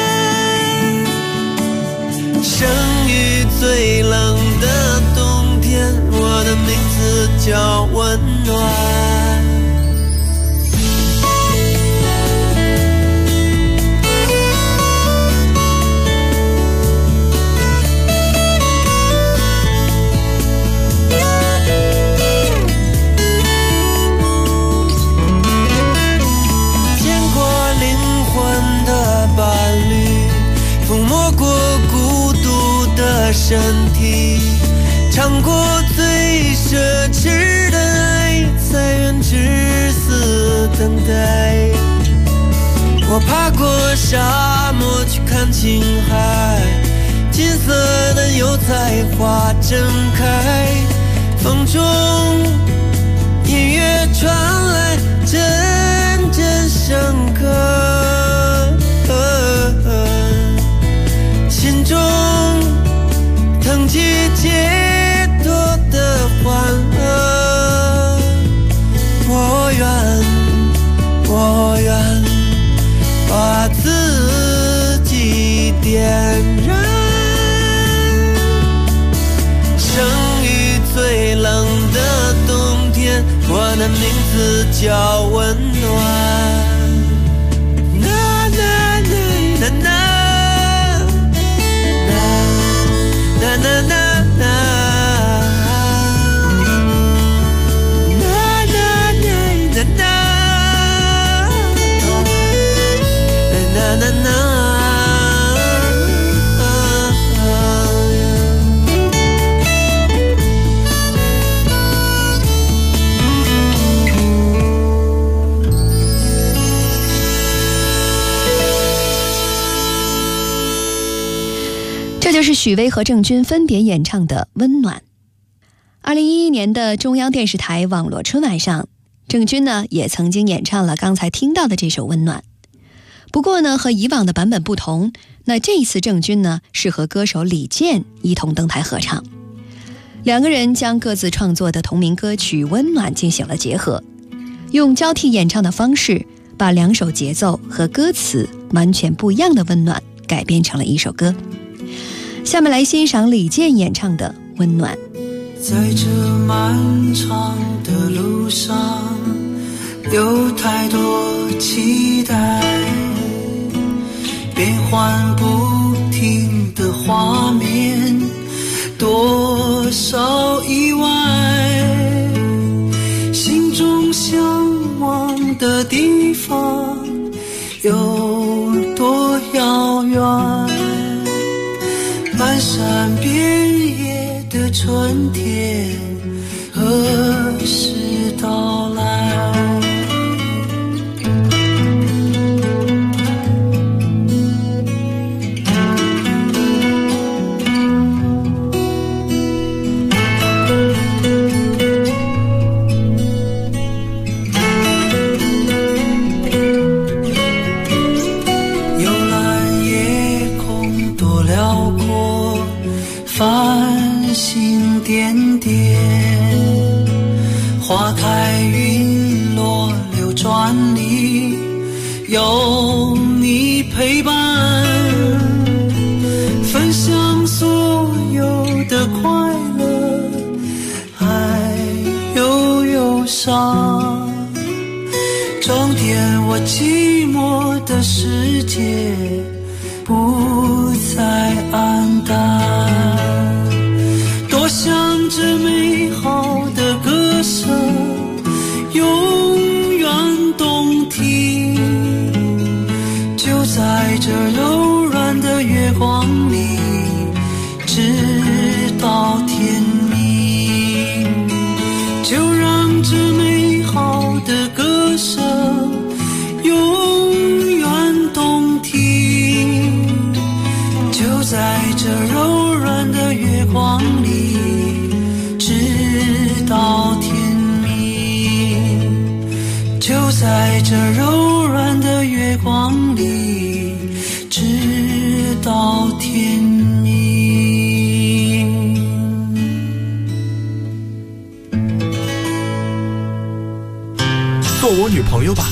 生于最冷的冬天，我的名字叫温暖。身体尝过最奢侈的爱，才愿至死等待。我爬过沙漠去看青海，金色的油菜花正开，风中音乐传来，阵阵深刻。心中腾起解脱的欢乐，我愿把自然。生于最冷的冬天，我的名字叫温暖。呐呐呐呐呐呐呐呐呐。 这就是许巍和郑钧分别演唱的《温暖》。2011年的中央电视台网络春晚上，郑钧呢也曾经演唱了刚才听到的这首《温暖》。不过呢，和以往的版本不同，那这一次郑钧呢是和歌手李健一同登台合唱，两个人将各自创作的同名歌曲《温暖》进行了结合，用交替演唱的方式，把两首节奏和歌词完全不一样的《温暖》改编成了一首歌。下面来欣赏李健演唱的《温暖》。 在这漫长的路上，有太多期待，变幻不停的画面，多少意外，心中向往的地方有多遥远，漫山遍野的春天何时到来？幽蓝夜空多辽阔，繁星点点，花开云落流转里有你陪伴，分享所有的快乐，还有忧伤，装点我寂寞的世界，不再黯淡。多想这美好的歌声永远动听，就在这柔软的月光里，直到天明。就让这美好的歌声永远动听，就在这柔软的月光里，直到天明。就在这柔软的月光里，直到天明。 做我女朋友吧，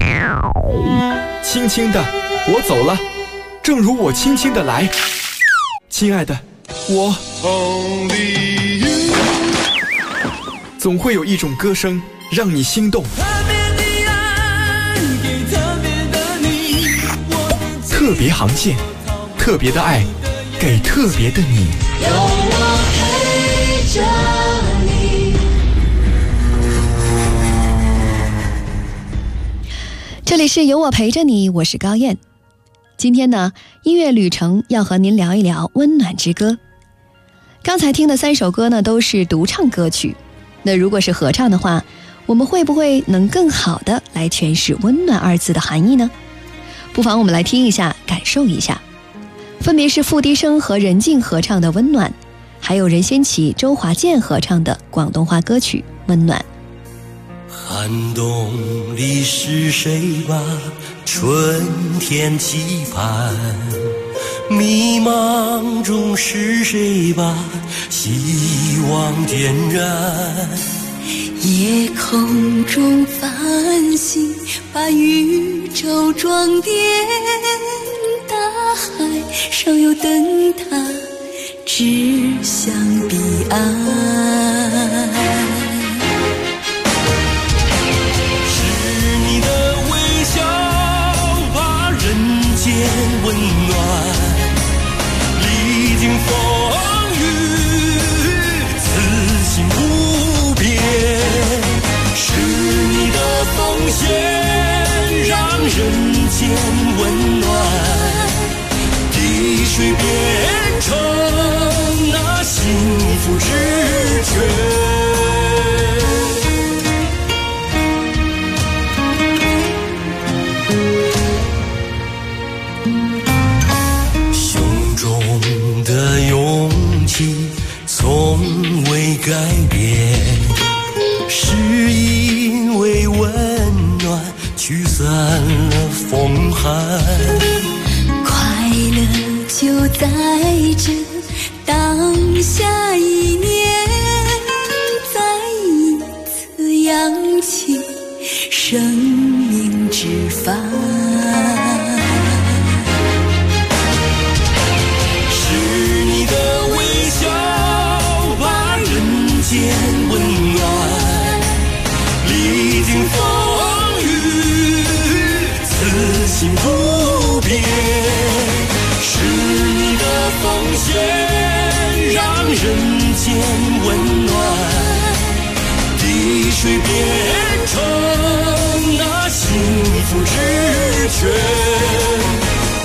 轻轻的我走了，正如我轻轻的来。亲爱的，我总会有一种歌声让你心动，特别航线，特别的爱，给特别的你。 有我陪着你。 这里是有我陪着你，我是高燕。今天呢，音乐旅程要和您聊一聊《温暖之歌》。刚才听的3首歌呢，都是独唱歌曲。那如果是合唱的话，我们会不会能更好的来诠释“温暖”2字的含义呢？不妨我们来听一下，感受一下。分别是付笛声和任静合唱的《温暖》，还有任贤齐、周华健合唱的广东话歌曲《温暖》。 寒冬里是谁把春天期盼？迷茫中是谁把希望点燃？ 夜空中繁星把宇宙装点，大海手又等他指向彼岸。 温暖，历经风雨，此心不变。是你的奉献，让人间温暖。滴水变成那幸福之泉。从未改变，是因为温暖驱散了风寒。 快乐就在这当下一念，再一次扬起生命之帆。 温暖，历经风雨，此心不变。是你的奉献，让人间温暖。滴水变成那幸福之泉。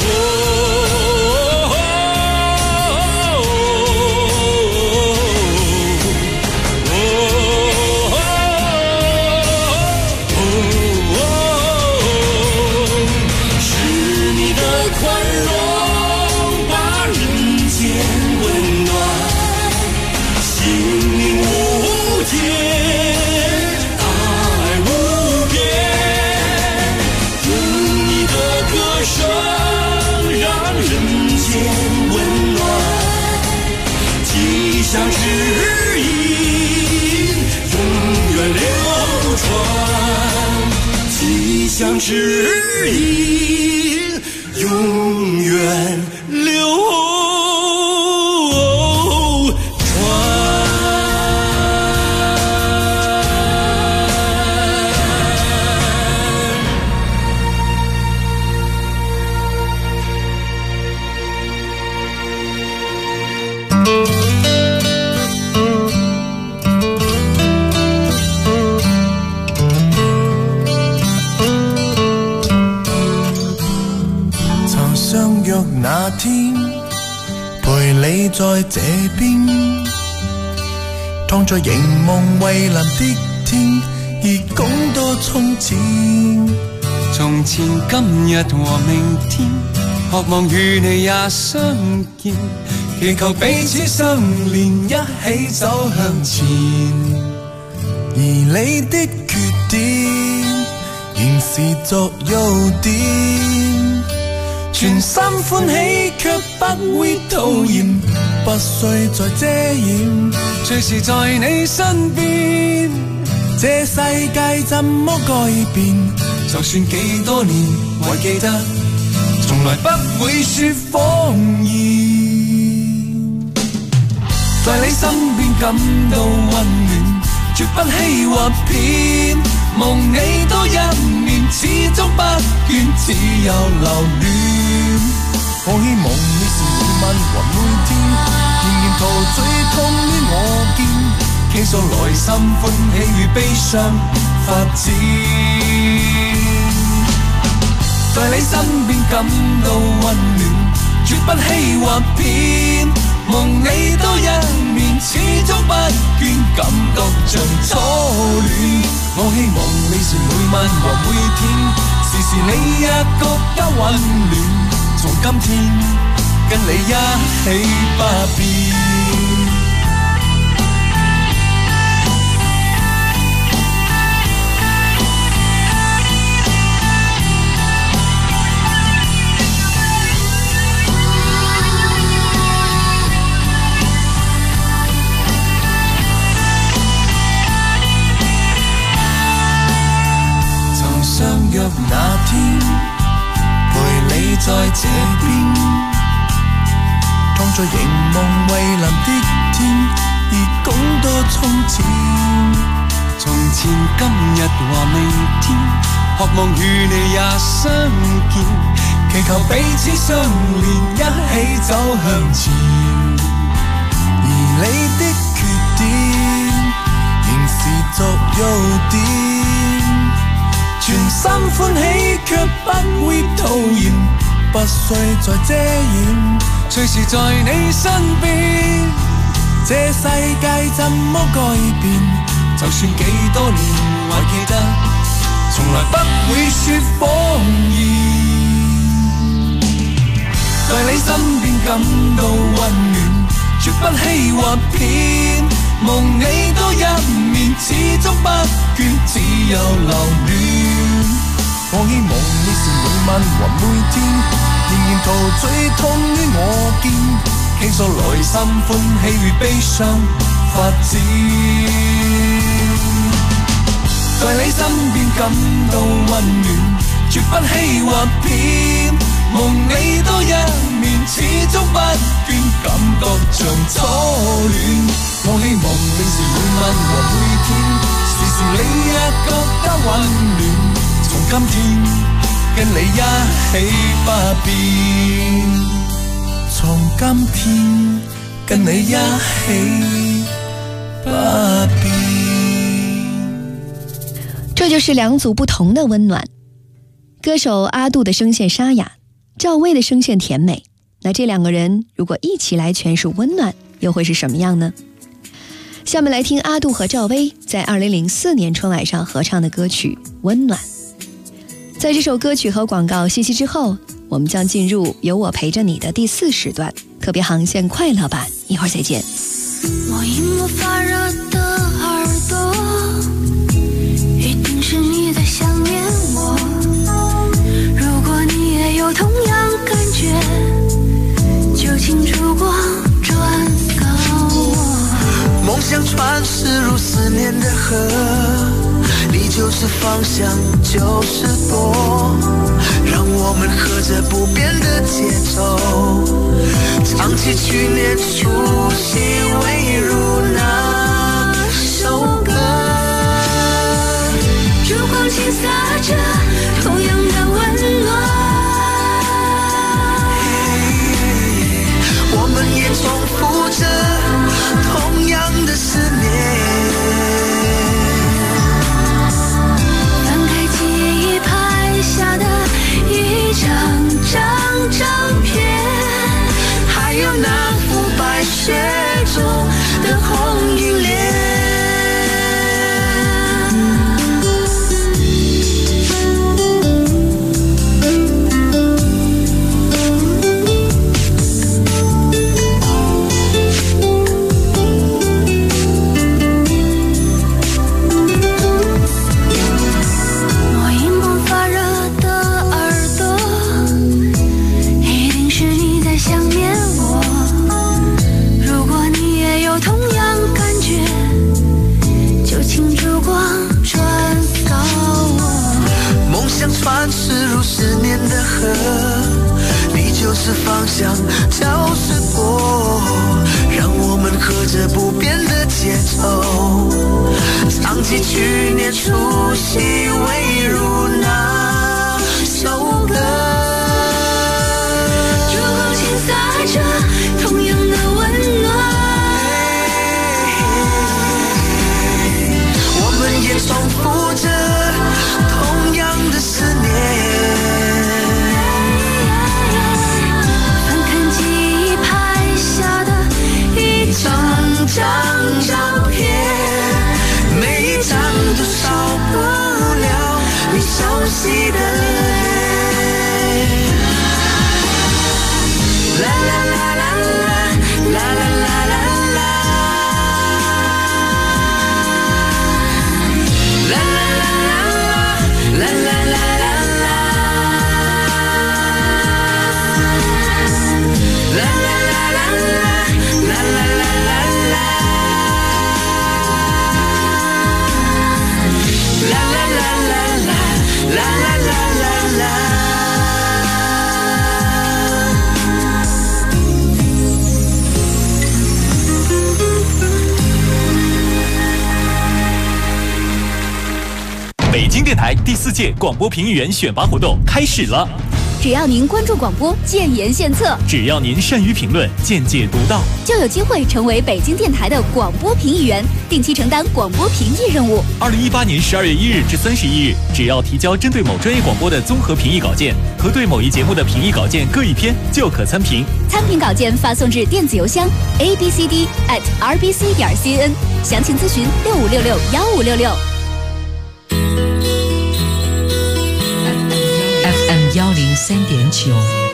像指引，永远流传；吉祥指引，永远流传。那天陪你在這邊，躺在凝望蔚藍的天，已講多從前。 從前、今日和明天，渴望與你也相見，祈求彼此相連，一起走向前。 而你的缺點，仍是作優點。全心歡喜，卻不會討厭，不需再遮掩， 隨時在你身邊。 這世界怎麼改變？ 就算幾多年，還記得，從來不會說謊言。 在你身邊感到溫暖，絕不希或偏。夢你多一面，始終不倦，只有留戀。我希望你是每晚和每天，仍然陶醉痛於我見，傾訴內心歡喜與悲傷發展。在你身邊感到溫暖，絕不希或偏。夢你多一面，始終不倦，感覺像初戀。我希望你是每晚和每天，時時你也覺得溫暖。從今天跟你一起不變。曾相約那天，陪你在這邊， 在凝望蔚蓝的天，而講多從前。從前、今日和明天，渴望與你也相見，祈求彼此相連，一起走向前。而你的缺點，仍是作優點，全心歡喜卻不會討厭，不需再遮掩，隨時在你身邊。這世界怎麼改變？就算幾多年還記得，從來不會說謊言。在你身邊感到溫暖，絕不希或偏，夢你多一面，始終不倦，只有留戀。我希望你是每晚和每天，仍然陶醉痛於我肩，傾訴內心歡喜與悲傷發展。在你身邊感到溫暖，絕不希或偏，夢你多一面，始終不倦，感覺像初戀。我希望你是每晚和每天，時時你也覺得溫暖。從今天跟你一起不變，從今天跟你一起不變。 这就是两组不同的温暖。歌手阿杜的声线沙哑，赵薇的声线甜美。那这两个人如果一起来诠释温暖，又会是什么样呢？下面来听阿杜和赵薇在2004年春晚上合唱的歌曲《温暖》。在这首歌曲和广告信息之后，我们将进入有我陪着你的第4时段特别航线快乐版，一会儿再见。 我因我发热的耳朵，一定是你在想念我。如果你也有同样感觉，就请烛光转告我。 梦想穿逝如思念的河，你就是方向，就是舵，让我们和着不变的节奏，唱起去年除夕微如那首歌。 烛光倾洒着同样的温暖， 我们也重复着同样的思念。 下的一张张照片， 还有那幅白雪中的红云脸。穿逝如思念的河，你就是方向，就是舵，让我们和着不变的节奏，唱起去年除夕微如那首歌。 烛光倾洒着同样的温暖， 我们也重复着同样的思念。 翻看记忆拍下的一张张照片， 每一张都少不了你熟悉第4届广播评议员选拔活动开始了。 只要您关注广播，建言献策； 只要您善于评论，见解独到， 就有机会成为北京电台的广播评议员，定期承担广播评议任务。 2018年12月1日至31日，只要提交针对某专业广播的综合评议稿件和对某一节目的评议稿件各1篇，就可参评。 参评稿件发送至电子邮箱 abcd@rbc.cn， 详情咨询65661566。 FM103.9，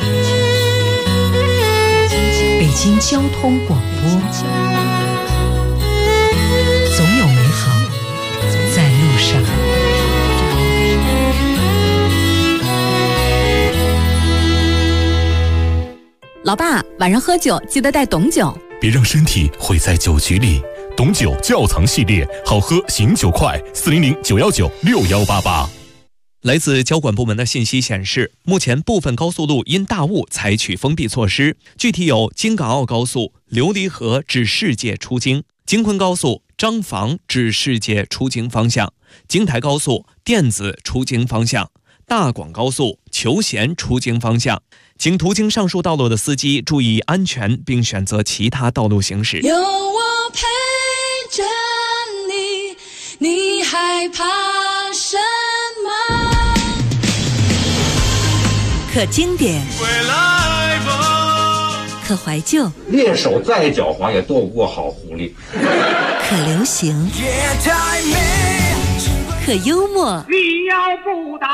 北京交通广播，总有美好在路上。 老爸，晚上喝酒记得带董酒， 别让身体毁在酒局里。董酒窖藏系列，好喝醒酒快，400-919-6188。 来自交管部门的信息显示，目前部分高速路因大雾采取封闭措施，具体有京港澳高速琉璃河至世界出京、京昆高速张坊至世界出京方向、京台高速电子出京方向、大广高速求贤出京方向。请途经上述道路的司机注意安全，并选择其他道路行驶。 有我陪着你，你害怕什么？ 可经典，可怀旧， 猎手再狡猾也斗不过好狐狸。 可流行，可幽默。 你要不打，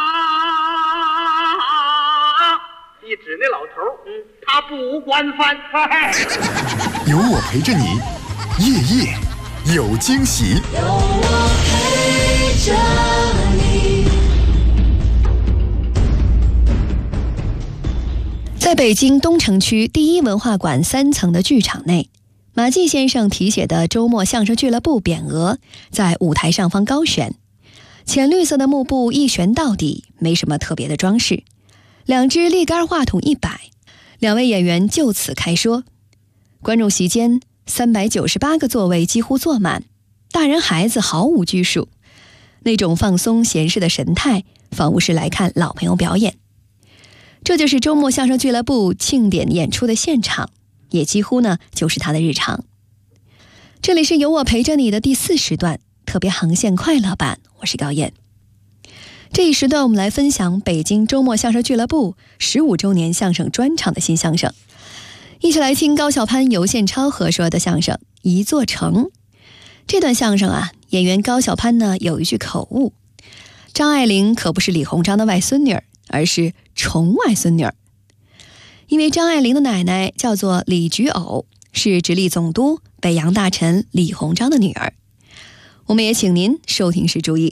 一指那老头，他不惯犯。 有我陪着你，夜夜有惊喜。 有我陪着你。 在北京东城区第一文化馆3层的剧场内，马季先生题写的周末相声俱乐部匾额在舞台上方高悬，浅绿色的幕布一悬到底，没什么特别的装饰。2只立杆话筒一摆，2位演员就此开说。观众席间398个座位几乎坐满，大人孩子毫无拘束，那种放松闲适的神态，仿佛是来看老朋友表演。这就是周末相声俱乐部庆典演出的现场，也几乎呢就是他的日常。这里是有我陪着你的第4时段特别航线快乐版，我是高燕。这一时段我们来分享北京周末相声俱乐部15周年相声专场的新相声，一起来听高晓攀、尤宪超合说的相声《一座城》。这段相声啊，演员高晓攀呢有一句口误，张爱玲可不是李鸿章的外孙女儿，而是重外孙女儿。因为张爱玲的奶奶叫做李菊藕，是直隶总督北洋大臣李鸿章的女儿。我们也请您收听时注意。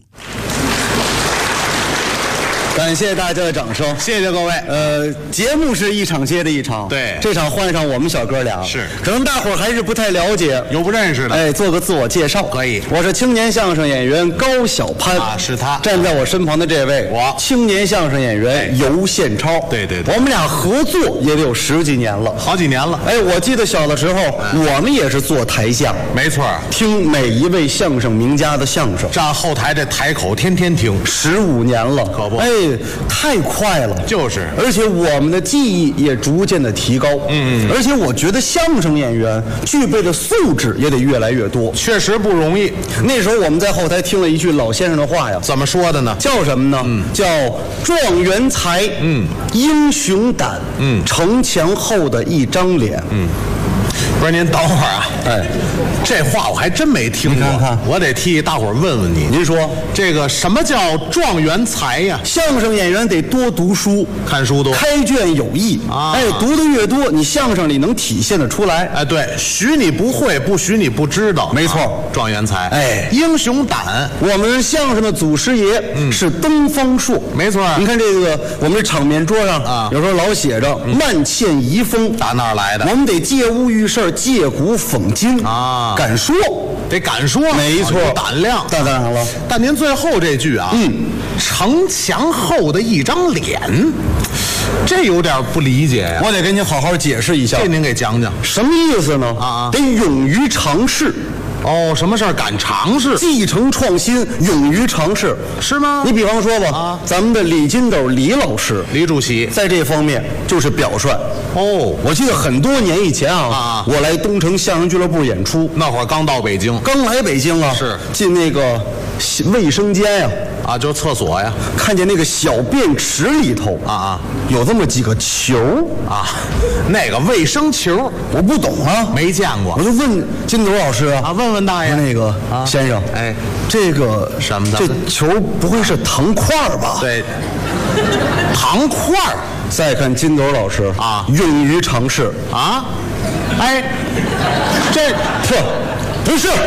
感谢大家的掌声， 谢谢各位。 节目是一场接着一场， 对， 这场换上我们小哥俩， 是， 可能大伙儿还是不太了解， 有不认识的， 做个自我介绍， 可以。 我是青年相声演员高晓攀， 是他。 站在我身旁的这位， 我青年相声演员尤宪超， 对， 我们俩合作也得有10几年了， 好几年了。 我记得小的时候，我们也是做台相， 没错， 听每一位相声名家的相声， 站后台这台口天天听 ，15年了， 可不， 太快了， 就是， 而且我们的技艺也逐渐的提高，而且我觉得相声演员具备的素质也得越来越多， 确实不容易。 那时候我们在后台听了一句老先生的话呀， 怎么说的呢？ 叫什么呢？叫状元才，英雄胆，城墙后的一张脸， 不是，您等会儿啊！这话我还真没听过。 你看， 我得替大伙儿问问你。 您说， 这个什么叫状元才呀？ 相声演员得多读书， 看书多， 开卷有益啊！读的越多，你相声里能体现得出来。 对，许你不会，不许你不知道。 没错， 状元才，英雄胆。 我们相声的祖师爷是东方朔， 没错。 你看这个，我们这场面桌上啊，有时候老写着“万茜遗风”， 打哪儿来的？ 我们得借物遇事，借古讽今啊， 敢说， 得敢说， 没错， 有胆量。 当然了， 但您最后这句啊，城墙后的一张脸，这有点不理解呀。 我得给您好好解释一下。 这您给讲讲， 什么意思呢？得勇于尝试， 哦，什么事儿敢尝试？ 继承创新，勇于尝试， 是吗？ 你比方说吧，咱们的李金斗李老师， 李主席在这方面就是表率。 哦， 我记得很多年以前我来东城相声俱乐部演出， 那会儿刚到北京， 刚来北京啊， 是进那个卫生间呀。 就是厕所呀， 看见那个小便池里头有这么几个球那个卫生球我不懂没见过， 我就问金斗老师问问大爷那个先生，这个什么的， 这球不会是糖块吧？ 对，糖块。 再看金斗老师勇于尝试这不是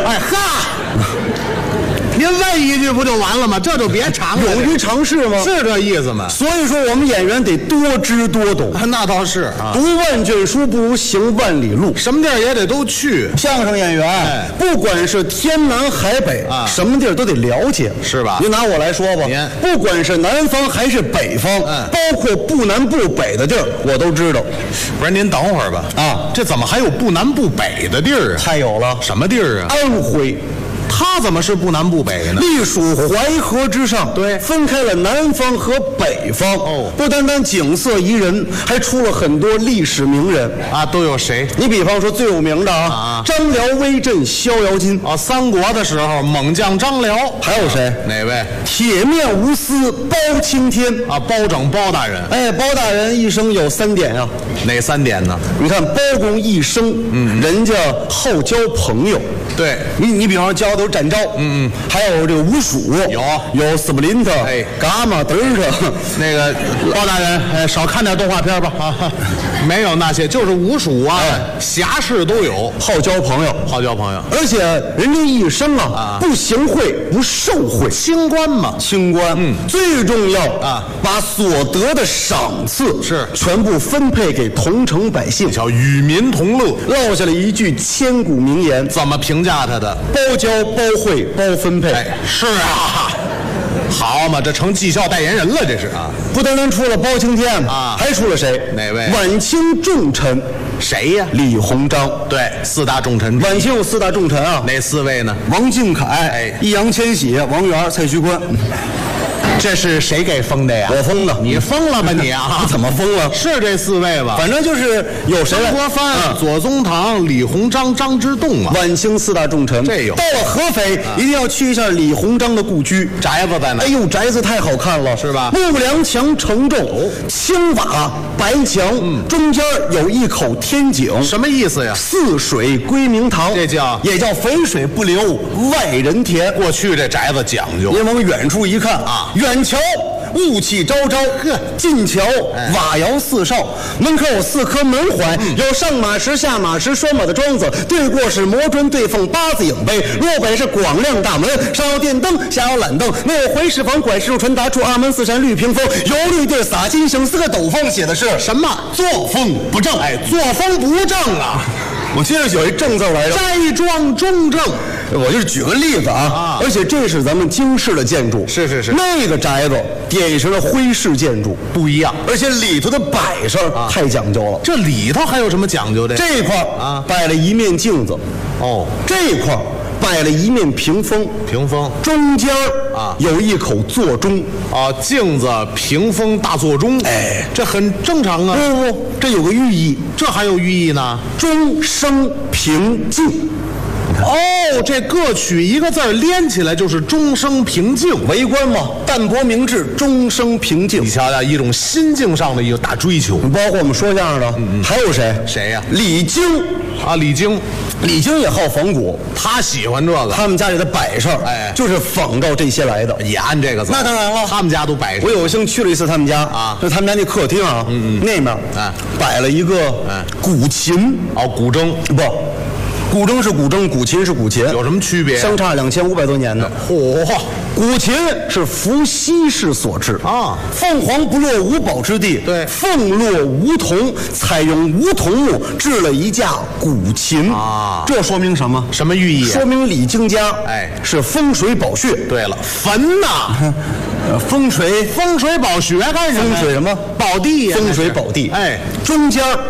您问一句不就完了吗？这就别尝了， 勇于尝试吗？ 是这意思吗？ 所以说我们演员得多知多懂。 那倒是读万卷书不如行万里路， 什么地儿也得都去。 相声演员不管是天南海北什么地儿都得了解， 是吧？ 您拿我来说吧，不管是南方还是北方，包括不南不北的地儿我都知道。 不是，您等会儿吧这怎么还有不南不北的地儿太有了， 什么地儿安徽。 它怎么是不南不北呢？ 隶属淮河之上， 对， 分开了南方和北方。不单单景色宜人，还出了很多历史名人都有谁？ 你比方说最有名的张辽威震逍遥津三国的时候猛将张辽， 还有谁？ 哪位？ 铁面无私包青天包拯包大人。 包大人一生有3点哪3点呢？ 你看包公一生，人家好交朋友。 对， 你比方说交都展昭，还有这个吴蜀，有斯普林特，伽马德特， 那个包大人，少看点动画片吧没有那些，就是吴蜀侠士都有， 好交朋友，而且人家一生不行贿不受贿， 清官嘛， 清官，最重要把所得的赏赐是全部分配给同城百姓， 叫与民同乐， 落下了一句千古名言， 怎么评价他的？ 包交包贿包分配。 是好嘛，这成绩效代言人了，这是不单单出了包青天还出了谁？ 哪位？ 晚清重臣。 谁呀？ 李鸿章。 对，4大重臣。 晚清有4大重臣哪4位呢？ 王俊凯、易烊千玺、王源、蔡徐坤。 这是谁给封的呀？ 我封的。 你封了吧你你怎么封了？ 是这4位吧？ 反正就是有谁？ 曾国藩、左宗棠、李鸿章、张之洞晚清4大重臣。 这有。 到了合肥一定要去一下李鸿章的故居， 宅子在哪？ 哎呦，宅子太好看了， 是吧？ 木梁墙承重，青瓦白墙，中间有一口天井。 什么意思呀？ 泗水归明堂， 这叫也叫肥水不流外人田。 过去这宅子讲究， 您往远处一看远瞧雾气昭昭，近瞧瓦窑四少，门口有4颗门环，有上马石、下马石拴马的桩子，对过是磨砖对缝8字影碑，落北是广亮大门，上有电灯，下有懒凳，内有回事房，拐石传达处，阿门4扇绿屏风，油绿地撒金星，4个斗方写的是什么？ 作风不正。 作风不正我接着有一正字来着， 斋庄中正。 我就是举个例子而且这是咱们京市的建筑， 是那个宅子典型的徽式建筑， 不一样， 而且里头的摆设太讲究了。 这里头还有什么讲究的？ 这一块摆了一面镜子，这一块摆了一面屏风，中间有一口座钟镜子、屏风、大座钟，这很正常啊。 不，这有个寓意， 这还有寓意呢。 终生平静。 这各取一个字连起来就是终生平静。 为官嘛，淡泊明志，终生平静。 你瞧瞧，一种心境上的一个大追求。 包括我们说相声的，还有谁？ 谁呀？ 李菁李菁也好仿古， 他喜欢这个。 他们家里的摆设，就是仿照这些来的， 也按这个走。 那当然了， 他们家都摆设。 我有幸去了一次他们家就他们家那客厅那面摆了一个古琴古筝不。古筝是古筝，古琴是古琴， 有什么区别？ 相差2500多年的。古琴是伏羲氏所制凤凰不落五宝之地， 对， 凤落梧桐，采用梧桐木制了一架古琴这说明什么？ 什么寓意？ 说明李菁家是风水宝穴。 对了，坟呐， 风水宝穴干什么？ 风水什么？ 宝地呀， 风水宝地。 中间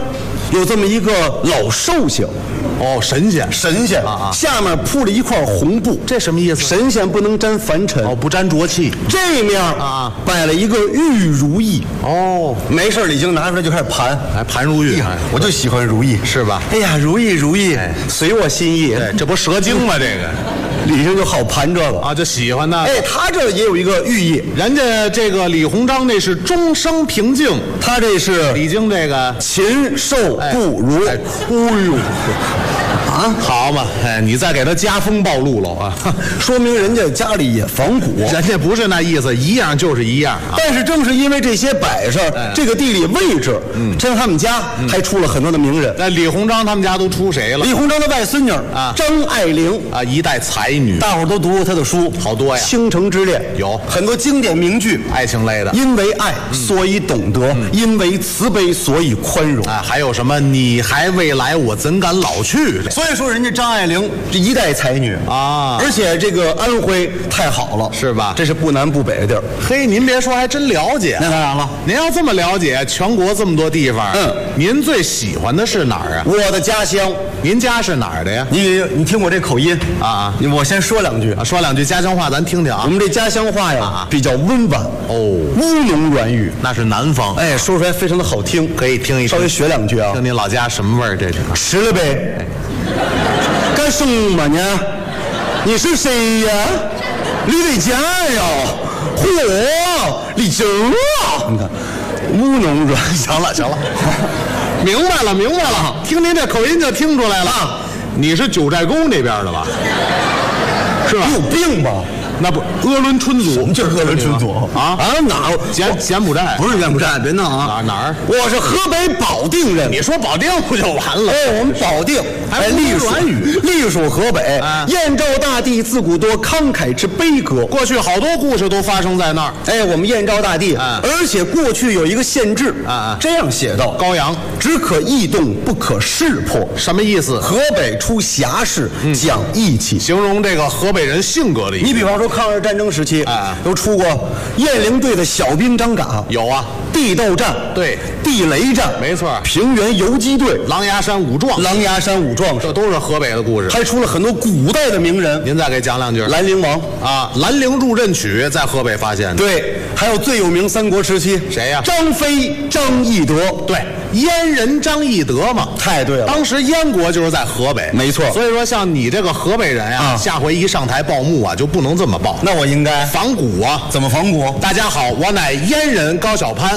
有这么一个老寿星。 哦，神仙下面铺了一块红布， 这什么意思？ 神仙不能沾凡尘， 不沾浊气。 这面摆了一个玉如意，没事李菁拿出来就开始盘， 盘如玉。 我就喜欢如意， 是吧？ 哎呀，如意，随我心意。 对，这不蛇精吗？这个李菁就好盘这个就喜欢那。 他这也有一个寓意， 人家这个李鸿章那是终生平静， 他这是李菁这个禽兽不如。 哎呦。好嘛，你再给他加封暴露了啊， 说明人家家里也仿古， 人家不是那意思，一样就是一样。 但是正是因为这些摆设，这个地理位置，像他们家还出了很多的名人。 那李鸿章他们家都出谁了？ 李鸿章的外孙女张爱玲一代才女， 大伙都读过她的书， 好多呀， 《倾城之恋》 有很多经典名句， 爱情类的。 因为爱，所以懂得；因为慈悲，所以宽容。 还有什么？你还未来，我怎敢老去？ 所以说，人家张爱玲这一代才女而且这个安徽太好了， 是吧？ 这是不南不北的地儿。 嘿，您别说，还真了解。 那当然了， 您要这么了解全国这么多地方，您最喜欢的是哪儿啊？ 我的家乡。 您家是哪儿的呀？ 你听我这口音我先说两句说两句家乡话，咱听听啊。 我们这家乡话呀比较温婉乌浓软语， 那是南方。 说出来非常的好听， 可以听一听， 稍微学两句啊。 听您老家什么味儿？这是吃了呗。干什么呢？你是谁呀？李伟家呀？嚯，李菁啊！你看，乌浓软。 行了，明白了，听您这口音就听出来了，你是九寨沟那边的吧？是吧？ 你有病吧？ 那不鄂伦春族， 什么叫鄂伦春族哪柬埔寨？ 不是柬埔寨，别闹啊！ 哪儿？ 我是河北保定人。 你说保定不就完了？ 我们保定隶属河北。燕赵大帝自古多慷慨之悲歌， 过去好多故事都发生在那儿。 我们燕赵大帝，而且过去有一个县志这样写道： 高阳只可异动，不可识破。 什么意思？ 河北出侠士，讲义气， 形容这个河北人性格的意思。 你比方说抗日战争时期都出过雁翎队的小兵张嘎， 有啊， 地道战， 对， 地雷战， 没错， 平原游击队， 狼牙山五壮士，这都是河北的故事。 还出了很多古代的名人， 您再给讲两句。 兰陵王兰陵入阵曲在河北发现的。 对，还有最有名三国时期谁呀？ 张飞、张翼德。 对，燕人张翼德嘛， 太对了。 当时燕国就是在河北， 没错。 所以说，像你这个河北人下回一上台报幕就不能这么报。 那我应该仿古啊？ 怎么仿古？ 大家好，我乃燕人高小攀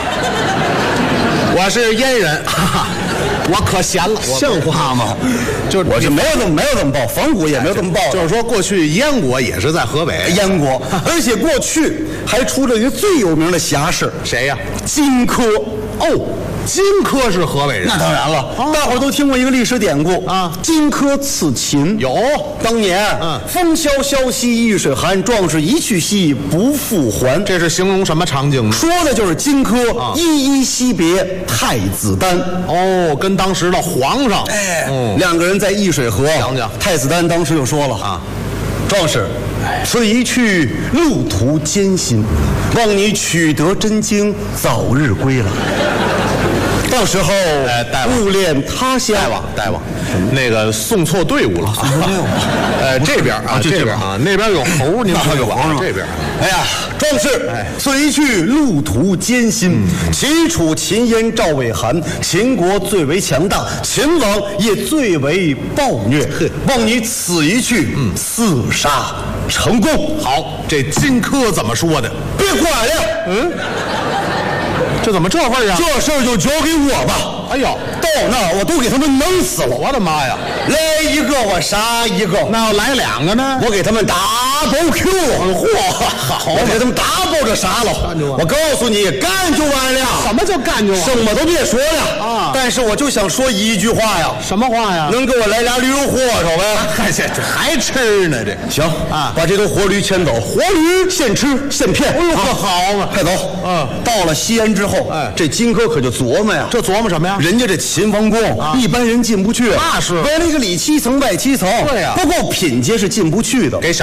我是燕人，我可闲了， 像话吗？ 就是我是没有这么报，仿古也没有这么报。 就是说，过去燕国也是在河北， 燕国，而且过去还出了一个最有名的侠士， 谁呀？ 荆轲。 荆轲是河北人， 那当然了，大伙儿都听过一个历史典故荆轲刺秦。 有， 当年风萧萧兮易水寒，壮士一去兮不复还。 这是形容什么场景呢？ 说的就是荆轲依依惜别太子丹。 跟当时的皇上， 两个人在易水河。 讲讲， 太子丹当时就说了壮士，此一去路途艰辛，望你取得真经，早日归来。到时候勿恋他乡。 大王，那个送错队伍了这边那边有猴，您看有猴这边。 哎呀，壮士，此一去路途艰辛，齐楚秦燕赵魏韩，秦国最为强大，秦王也最为暴虐，望你此一去厮杀成功。 好，这荆轲怎么说的？ 别管了， 这怎么这味儿啊？ 这事儿就交给我吧。 哎呦， 到那我都给他们弄死了！ 我的妈呀！ 来一个我杀一个， 那要来两个呢？ 我给他们double Q！好，我给他们double着杀了。我告诉你，干就完了。 什么叫干就完？ 什么都别说了但是我就想说一句话呀。 什么话呀？ 能给我来俩驴肉火烧呗？ 还吃呢？这行把这头活驴牵走，活驴现吃现骗。 好嘛， 快走！到了西安之后，这荆轲可就琢磨呀。 这琢磨什么呀？ 人家这秦王宫一般人进不去， 那是围了一个里7层外7层， 对呀， 不够品阶是进不去的。 给想辙， 他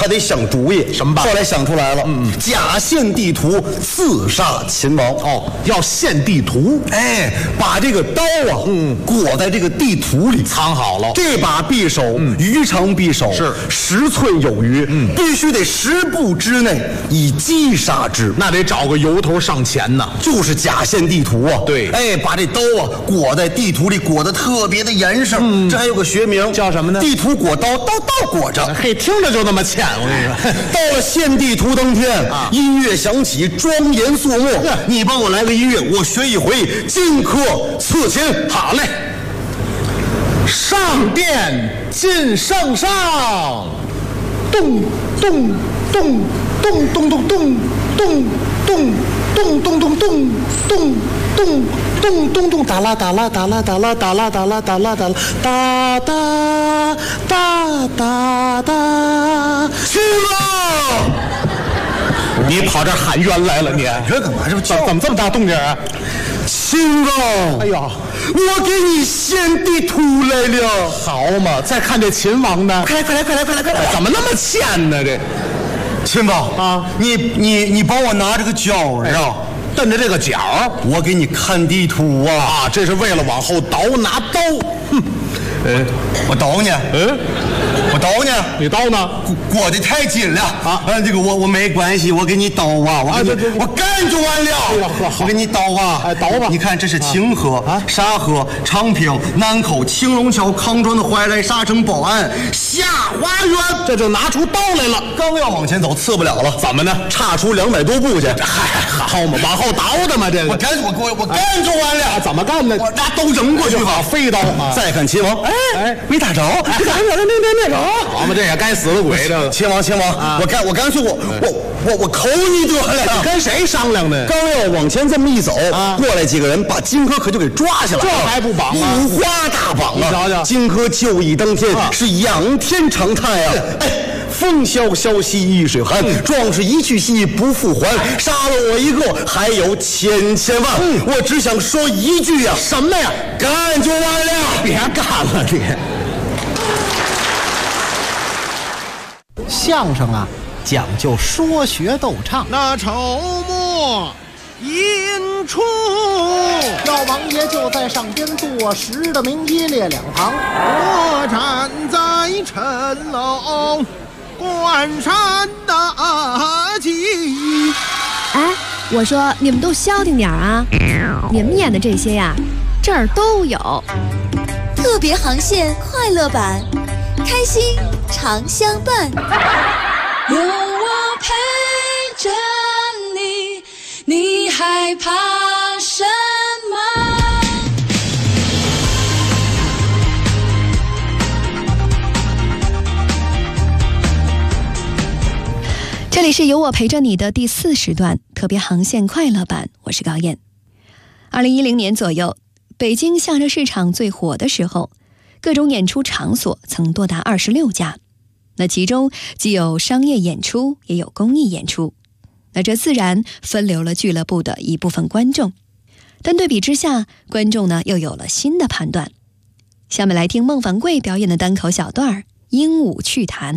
还得想主意， 什么办法？ 后来想出来了，假献地图刺杀秦王。 哦，要献地图， 哎，把这个刀啊，裹在这个地图里藏好了。 这把匕首余长匕首是 10寸有余，必须得10步之内以击杀之。 那得找个由头上前呢， 就是假献地图啊。 对， 哎，把这刀啊裹在地图里，裹得特别的严实。这还有个学名叫什么呢？ 地图裹刀，刀裹着。 嘿，听着就那么欠，我跟你说。 到了献地图当天，音乐响起，庄严肃穆。你帮我来个音乐，我学一回荆轲刺秦。 好嘞。上殿进圣上，咚咚咚咚咚咚咚咚咚咚咚咚咚咚咚咚咚咚，哒啦哒啦哒啦哒啦哒啦哒啦哒啦哒啦哒哒哒哒哒，去了！你跑这喊冤来了，你这干嘛？这怎么这么大动静啊？ 秦王， 哎呀， 我给你献地图来了。 好嘛，再看这秦王呢？ 快来！ 怎么那么欠呢？这秦王啊，你帮我拿这个角啊， 蹬着这个角， 我给你看地图啊。 这是为了往后倒，拿刀。哼， 我倒呢？我倒呢？ 你刀呢？ 裹得太紧了啊！这个我没关系，我给你刀啊！我干就完了。我给你刀啊！ 刀吧！ 你看，这是清河、沙河、昌平、南口、青龙桥、康庄的怀来、沙城、宝安、下花园， 这就拿出刀来了。 刚要往前走，刺不了了。 怎么呢？ 差出200多步去。 嗨，好嘛，往后倒的嘛，这个。 我干就完了。 怎么干呢？ 我拿刀扔过去吧， 飞刀。 再看秦王，没打着， 那个。好嘛，这也该死的鬼，这个秦王，我干脆我口你得了。 你跟谁商量呢？ 刚要往前这么一走，过来几个人把荆轲可就给抓下来了。 这还不绑啊？ 五花大绑啊！ 你瞧瞧， 荆轲就义当天是仰天长叹啊！哎，风萧萧兮易水寒，壮士一去兮不复还。杀了我一个，还有千万。我只想说一句呀， 什么呀？ 干就完了， 别干了你。相声啊，讲究说学逗唱。 那筹末引出， 赵王爷就在上边坐，10的名医列两旁。 我站在城楼观山大吉。 哎，我说你们都消停点啊！你们演的这些呀，这儿都有。 特别航线快乐版，开心常相伴。 有我陪着你，你害怕什么？ 这里是有我陪着你的第4时段特别航线快乐版，我是高燕。2010年左右，北京相声市场最火的时候，各种演出场所曾多达26家。那其中既有商业演出，也有公益演出，那这自然分流了俱乐部的一部分观众。但对比之下，观众呢又有了新的判断。下面来听孟凡贵表演的单口小段《鹦鹉趣谈》。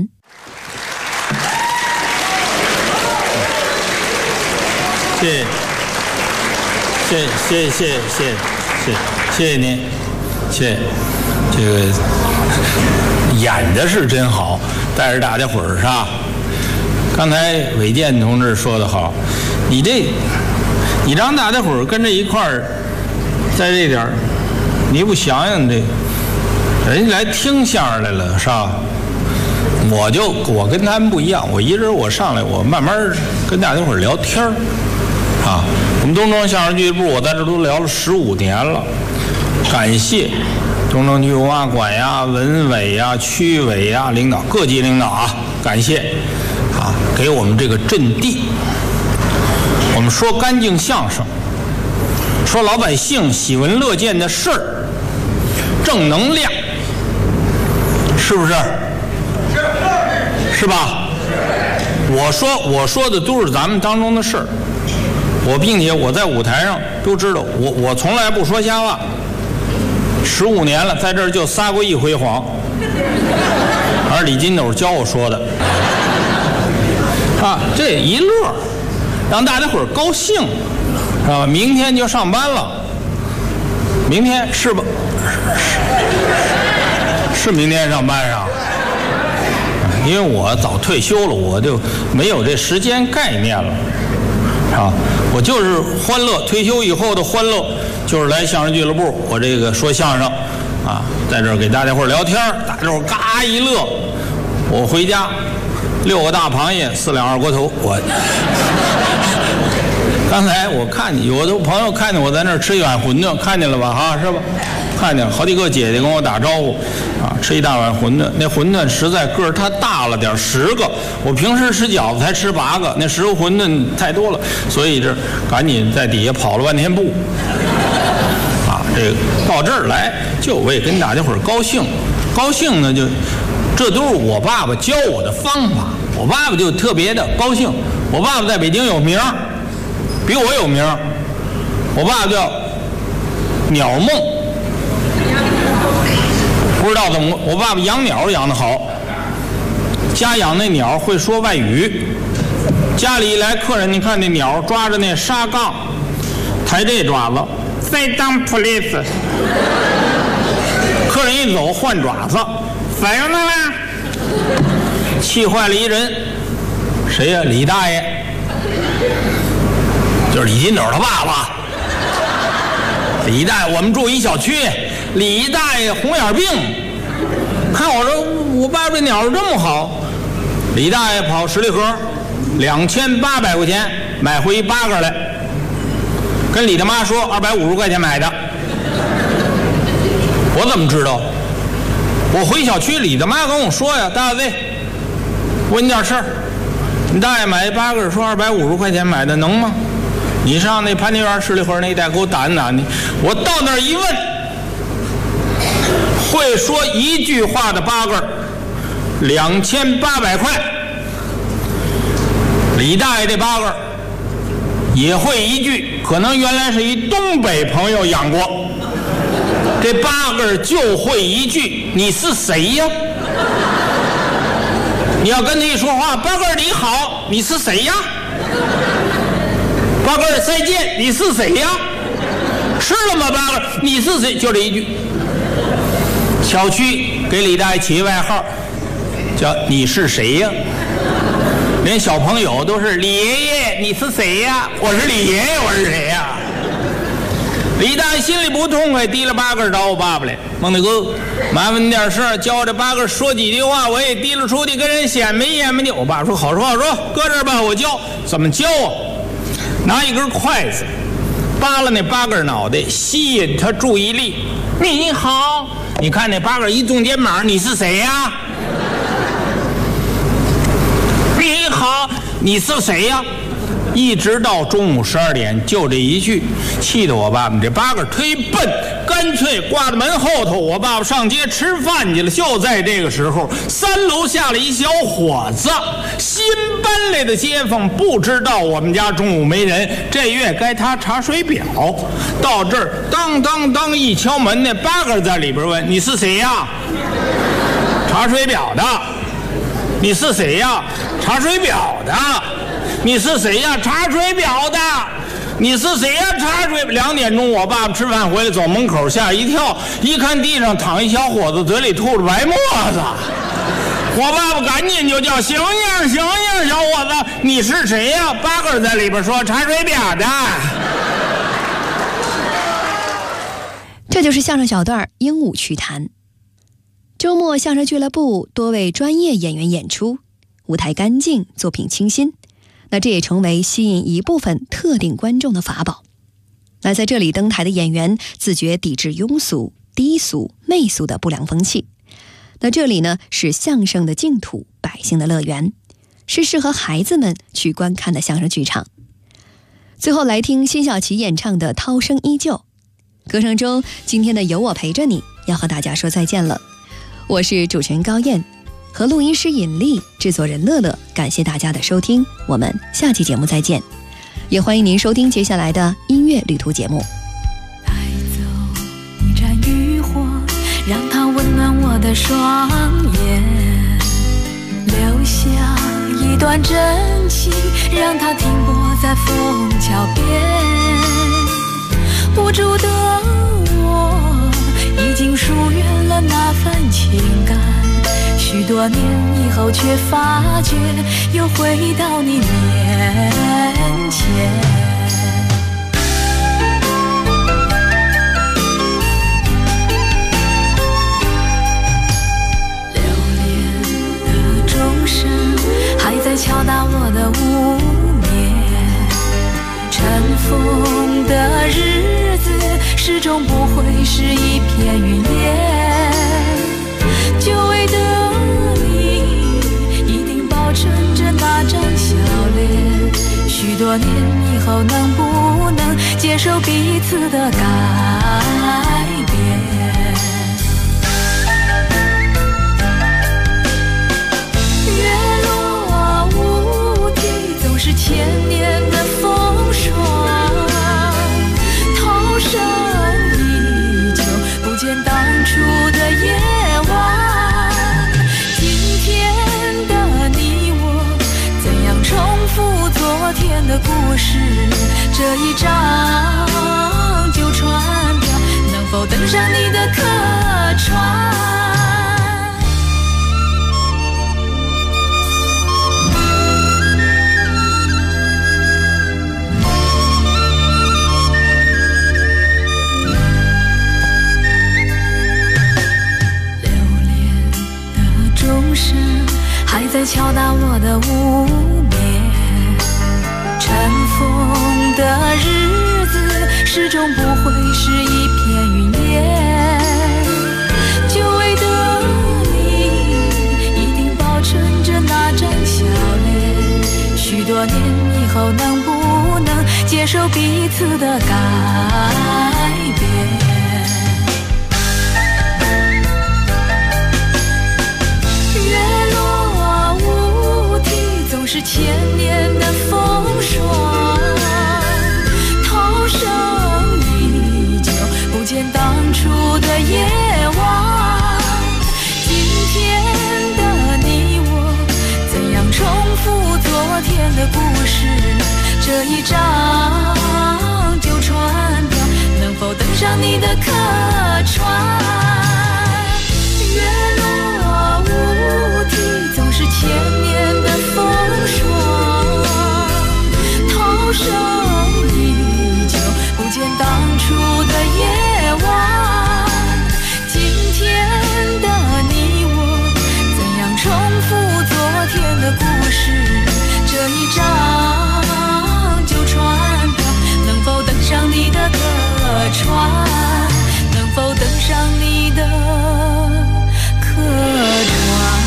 谢谢您，谢谢。这个演的是真好，带着大家伙儿是吧？刚才韦健同志说得好，你让大家伙儿跟着一块儿，在这点儿，你不想想这，人家来听相声来了是吧？我跟他们不一样，我一人我上来，我慢慢跟大家伙儿聊天儿啊。我们东城相声俱乐部，我在这都聊了15年了，感谢东城区文化馆呀、文委呀、区委呀领导，各级领导啊，感谢啊，给我们这个阵地。我们说干净相声，说老百姓喜闻乐见的事儿，正能量，是不是？是吧？我说的都是咱们当中的事儿，并且我在舞台上都知道，我从来不说瞎话。15年了，在这儿就撒过一回谎，而李金斗教我说的。 这一乐，让大家伙儿高兴，是吧？明天就上班了，明天是吧？是明天上班上，因为我早退休了，我就没有这时间概念了，啊，我就是欢乐。退休以后的欢乐就是来相声俱乐部，我这个说相声，啊，在这儿给大家伙儿聊天，大家伙儿嘎一乐，我回家6个大螃蟹，4两二锅头，我。刚才我看见有的朋友看见我在那儿吃一碗馄饨，看见了吧？哈，是吧？看见了，好几个姐姐跟我打招呼，啊，吃一大碗馄饨。那馄饨实在个儿太大了点，10个。我平时吃饺子才吃8个，那10个馄饨太多了，所以这赶紧在底下跑了半天步。啊，这个到这儿来就为跟大家伙儿高兴，高兴呢就，这都是我爸爸教我的方法。我爸爸就特别的高兴。我爸爸在北京有名，比我有名。我爸爸叫鸟梦。不知道怎么，我爸爸养鸟养得好，家养那鸟会说外语。家里一来客人，你看那鸟抓着那沙杠，抬这爪子 ，Sit down, please。客人一走换爪子，反应呢啦，气坏了一人。谁呀？李大爷，就是李金斗他爸爸。李大爷，我们住一小区。李大爷红眼病，看我说我爸这鸟这么好，李大爷跑十里河，2800块钱买回8个来，跟李大妈说250块钱买的。我怎么知道？我回小区，李大妈跟我说呀，大卫，问你点事儿，你大爷买8个说250块钱买的，能吗？你上那潘家园十里河那一带给我打听打听。我到那儿一问。会说一句话的8个，2800块。李大爷这8个也会一句，可能原来是一东北朋友养过。这8个就会一句：“你是谁呀？”你要跟他一说话，8个你好，你是谁呀？8个再见，你是谁呀？吃了吗？8个你是谁？就这一句。小区给李大爷起外号，叫你是谁呀？连小朋友都是李爷爷，你是谁呀？我是李爷爷，我是谁呀？李大爷心里不痛快，提了8个找我爸爸来，孟大哥，麻烦你点事儿，教我这8个说几句话，我也提了出去跟人显摆显摆去。我爸说好说好说，搁这儿吧，我教。怎么教啊？拿一根筷子，扒拉那8个脑袋，吸引他注意力。你好。你看那8个一动肩膀，你是谁呀？你好，你是谁呀？一直到中午12点，就这一句，气得我爸爸这8个忒笨，干脆挂在门后头。我爸爸上街吃饭去了。就在这个时候，3楼下了一小伙子，新搬来的街坊，不知道我们家中午没人，这月该他查水表。到这儿，当当当一敲门，那8个在里边问：“你是谁呀？”查水表的。你是谁呀？查水表的。你是谁呀？查水表的。你是谁呀？查水。2点钟，我爸爸吃饭回来，走门口吓一跳，一看地上躺一小伙子，嘴里吐着白沫子。我爸爸赶紧就叫：“醒醒，醒醒，小伙子，你是谁呀？”8个在里边说：“查水表的。” 这就是相声小段鹦鹉趣谈。周末相声俱乐部多位专业演员演出，舞台干净，作品清新，那这也成为吸引一部分特定观众的法宝。那在这里登台的演员自觉抵制庸俗、低俗、媚俗的不良风气。那这里呢是相声的净土，百姓的乐园，是适合孩子们去观看的相声剧场。最后来听辛晓琪演唱的《涛声依旧》。歌声中，今天的有我陪着你要和大家说再见了。我是主持人高燕，和录音师尹丽，制作人乐乐，感谢大家的收听，我们下期节目再见。也欢迎您收听接下来的音乐旅途节目。 带走一盏渔火，让它温暖我的双眼，留下一段真情，让它停泊在枫桥边。无助的我已经疏远了那份情感，许多年以后却发觉又回到你面前。还在敲打我的无眠，尘封的日子始终不会是一片云烟。久违的你一定保存着那张笑脸，许多年以后能不能接受彼此的改变？是千年的风霜，涛声依旧，不见当初的夜晚。今天的你我，怎样重复昨天的故事？这一张旧船票，能否登上你的客船？还在敲打我的无眠，尘封的日子始终不会是一片云烟。久违的你一定保存着那张笑脸，许多年以后能不能接受彼此的改变？是千年的风霜，涛声依旧，不见当初的夜晚。今天的你我，怎样重复昨天的故事？这一张旧船票，能否登上你的客船？月落乌啼，总是千年的风霜，涛声依旧，不见当初的夜晚。今天的你我，怎样重复昨天的故事？这一张旧船票，能否登上你的客船？能否登上你的客船？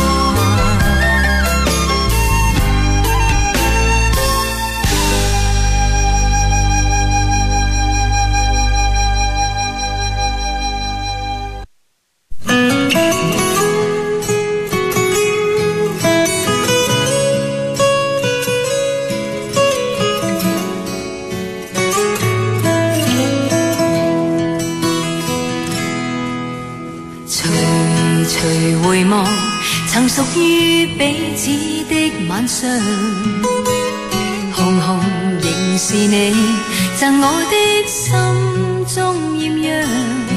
曾屬於彼此的晚上，紅紅仍是你贈我的心中豔陽，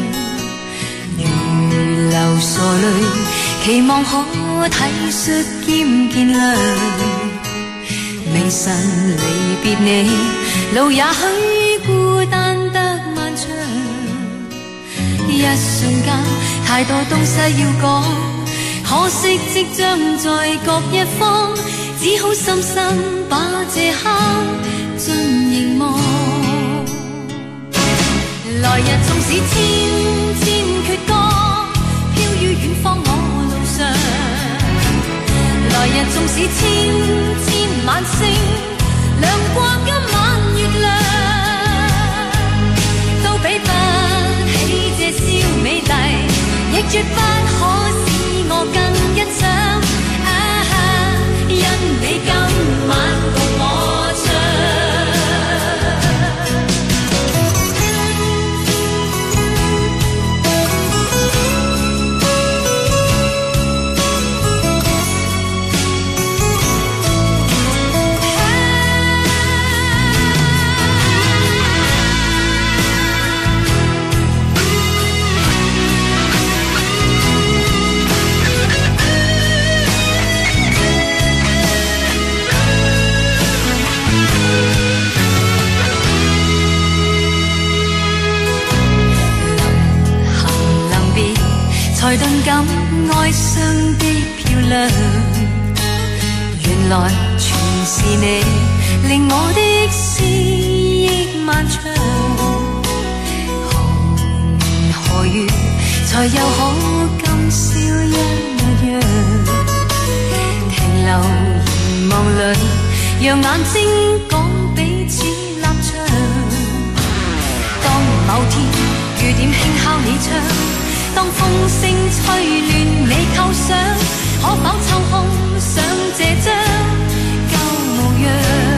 如流傻淚，期望可體恤兼見諒。未晨離別你，路也許孤單得漫長，一瞬間太多東西要講。可惜即將在各一方，只好深深把這刻盡凝望。來日縱使千千闕歌，飄於遠方我路上。來日縱使千千晚星，亮過今晚月亮，都比不起這宵美麗，亦絕不可使我更欣賞，因你今晚共我唱。 頓感哀傷的漂亮，原來全是你令我的思憶漫長。何年何月才又可今宵一樣？停留凝望裏，讓眼睛講彼此立場。當某天雨點輕敲你窗，當風聲吹亂你構想，可否抽空想這張舊模樣？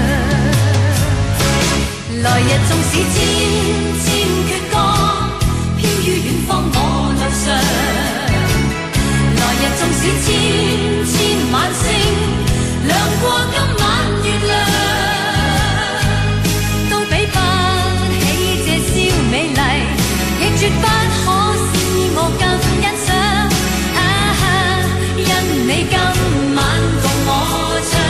來日縱使千千闕歌，飄於遠方我路上。來日縱使千千晚星，亮過今晚月亮，都比不起這宵美麗，亦絕不可使我更欣賞。因你今晚共我唱。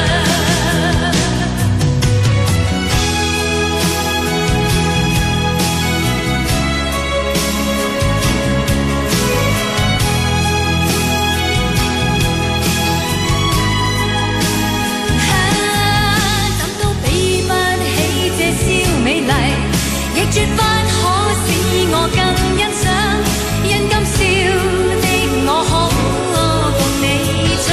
怎都比不起這宵美麗，亦絕不可使我更欣賞。因今宵的我可共你唱。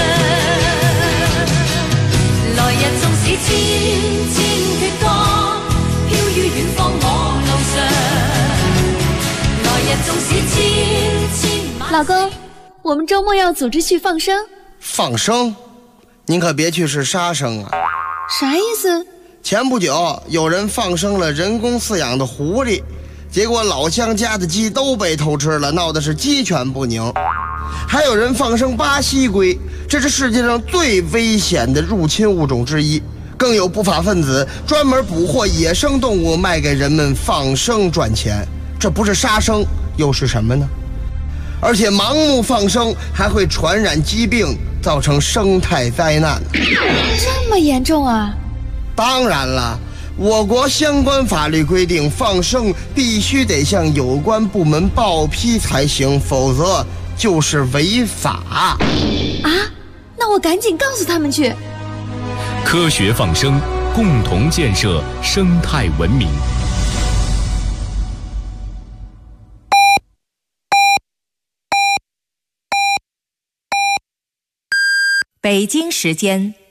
來日縱使千千闕歌，飄於遠方我路上。來日縱使千千。 老公，我們周末要組織去放生。 放生？您可別去是殺生啊！ 啥意思？ 前不久有人放生了人工飼養的狐狸，結果老鄉家的雞都被偷吃了，鬧得是雞犬不寧。還有人放生巴西龜，這是世界上最危險的入侵物種之一。更有不法分子專門捕獲野生動物賣給人們放生賺錢，這不是殺生又是什麼呢？而且盲目放生還會傳染疾病，造成生態災難。 這麼嚴重啊？ 當然了，我國相關法律規定，放生必須得向有關部門報批才行，否則就是違法。 啊？那我趕緊告訴他們去。 科學放生，共同建設生態文明。 北京時間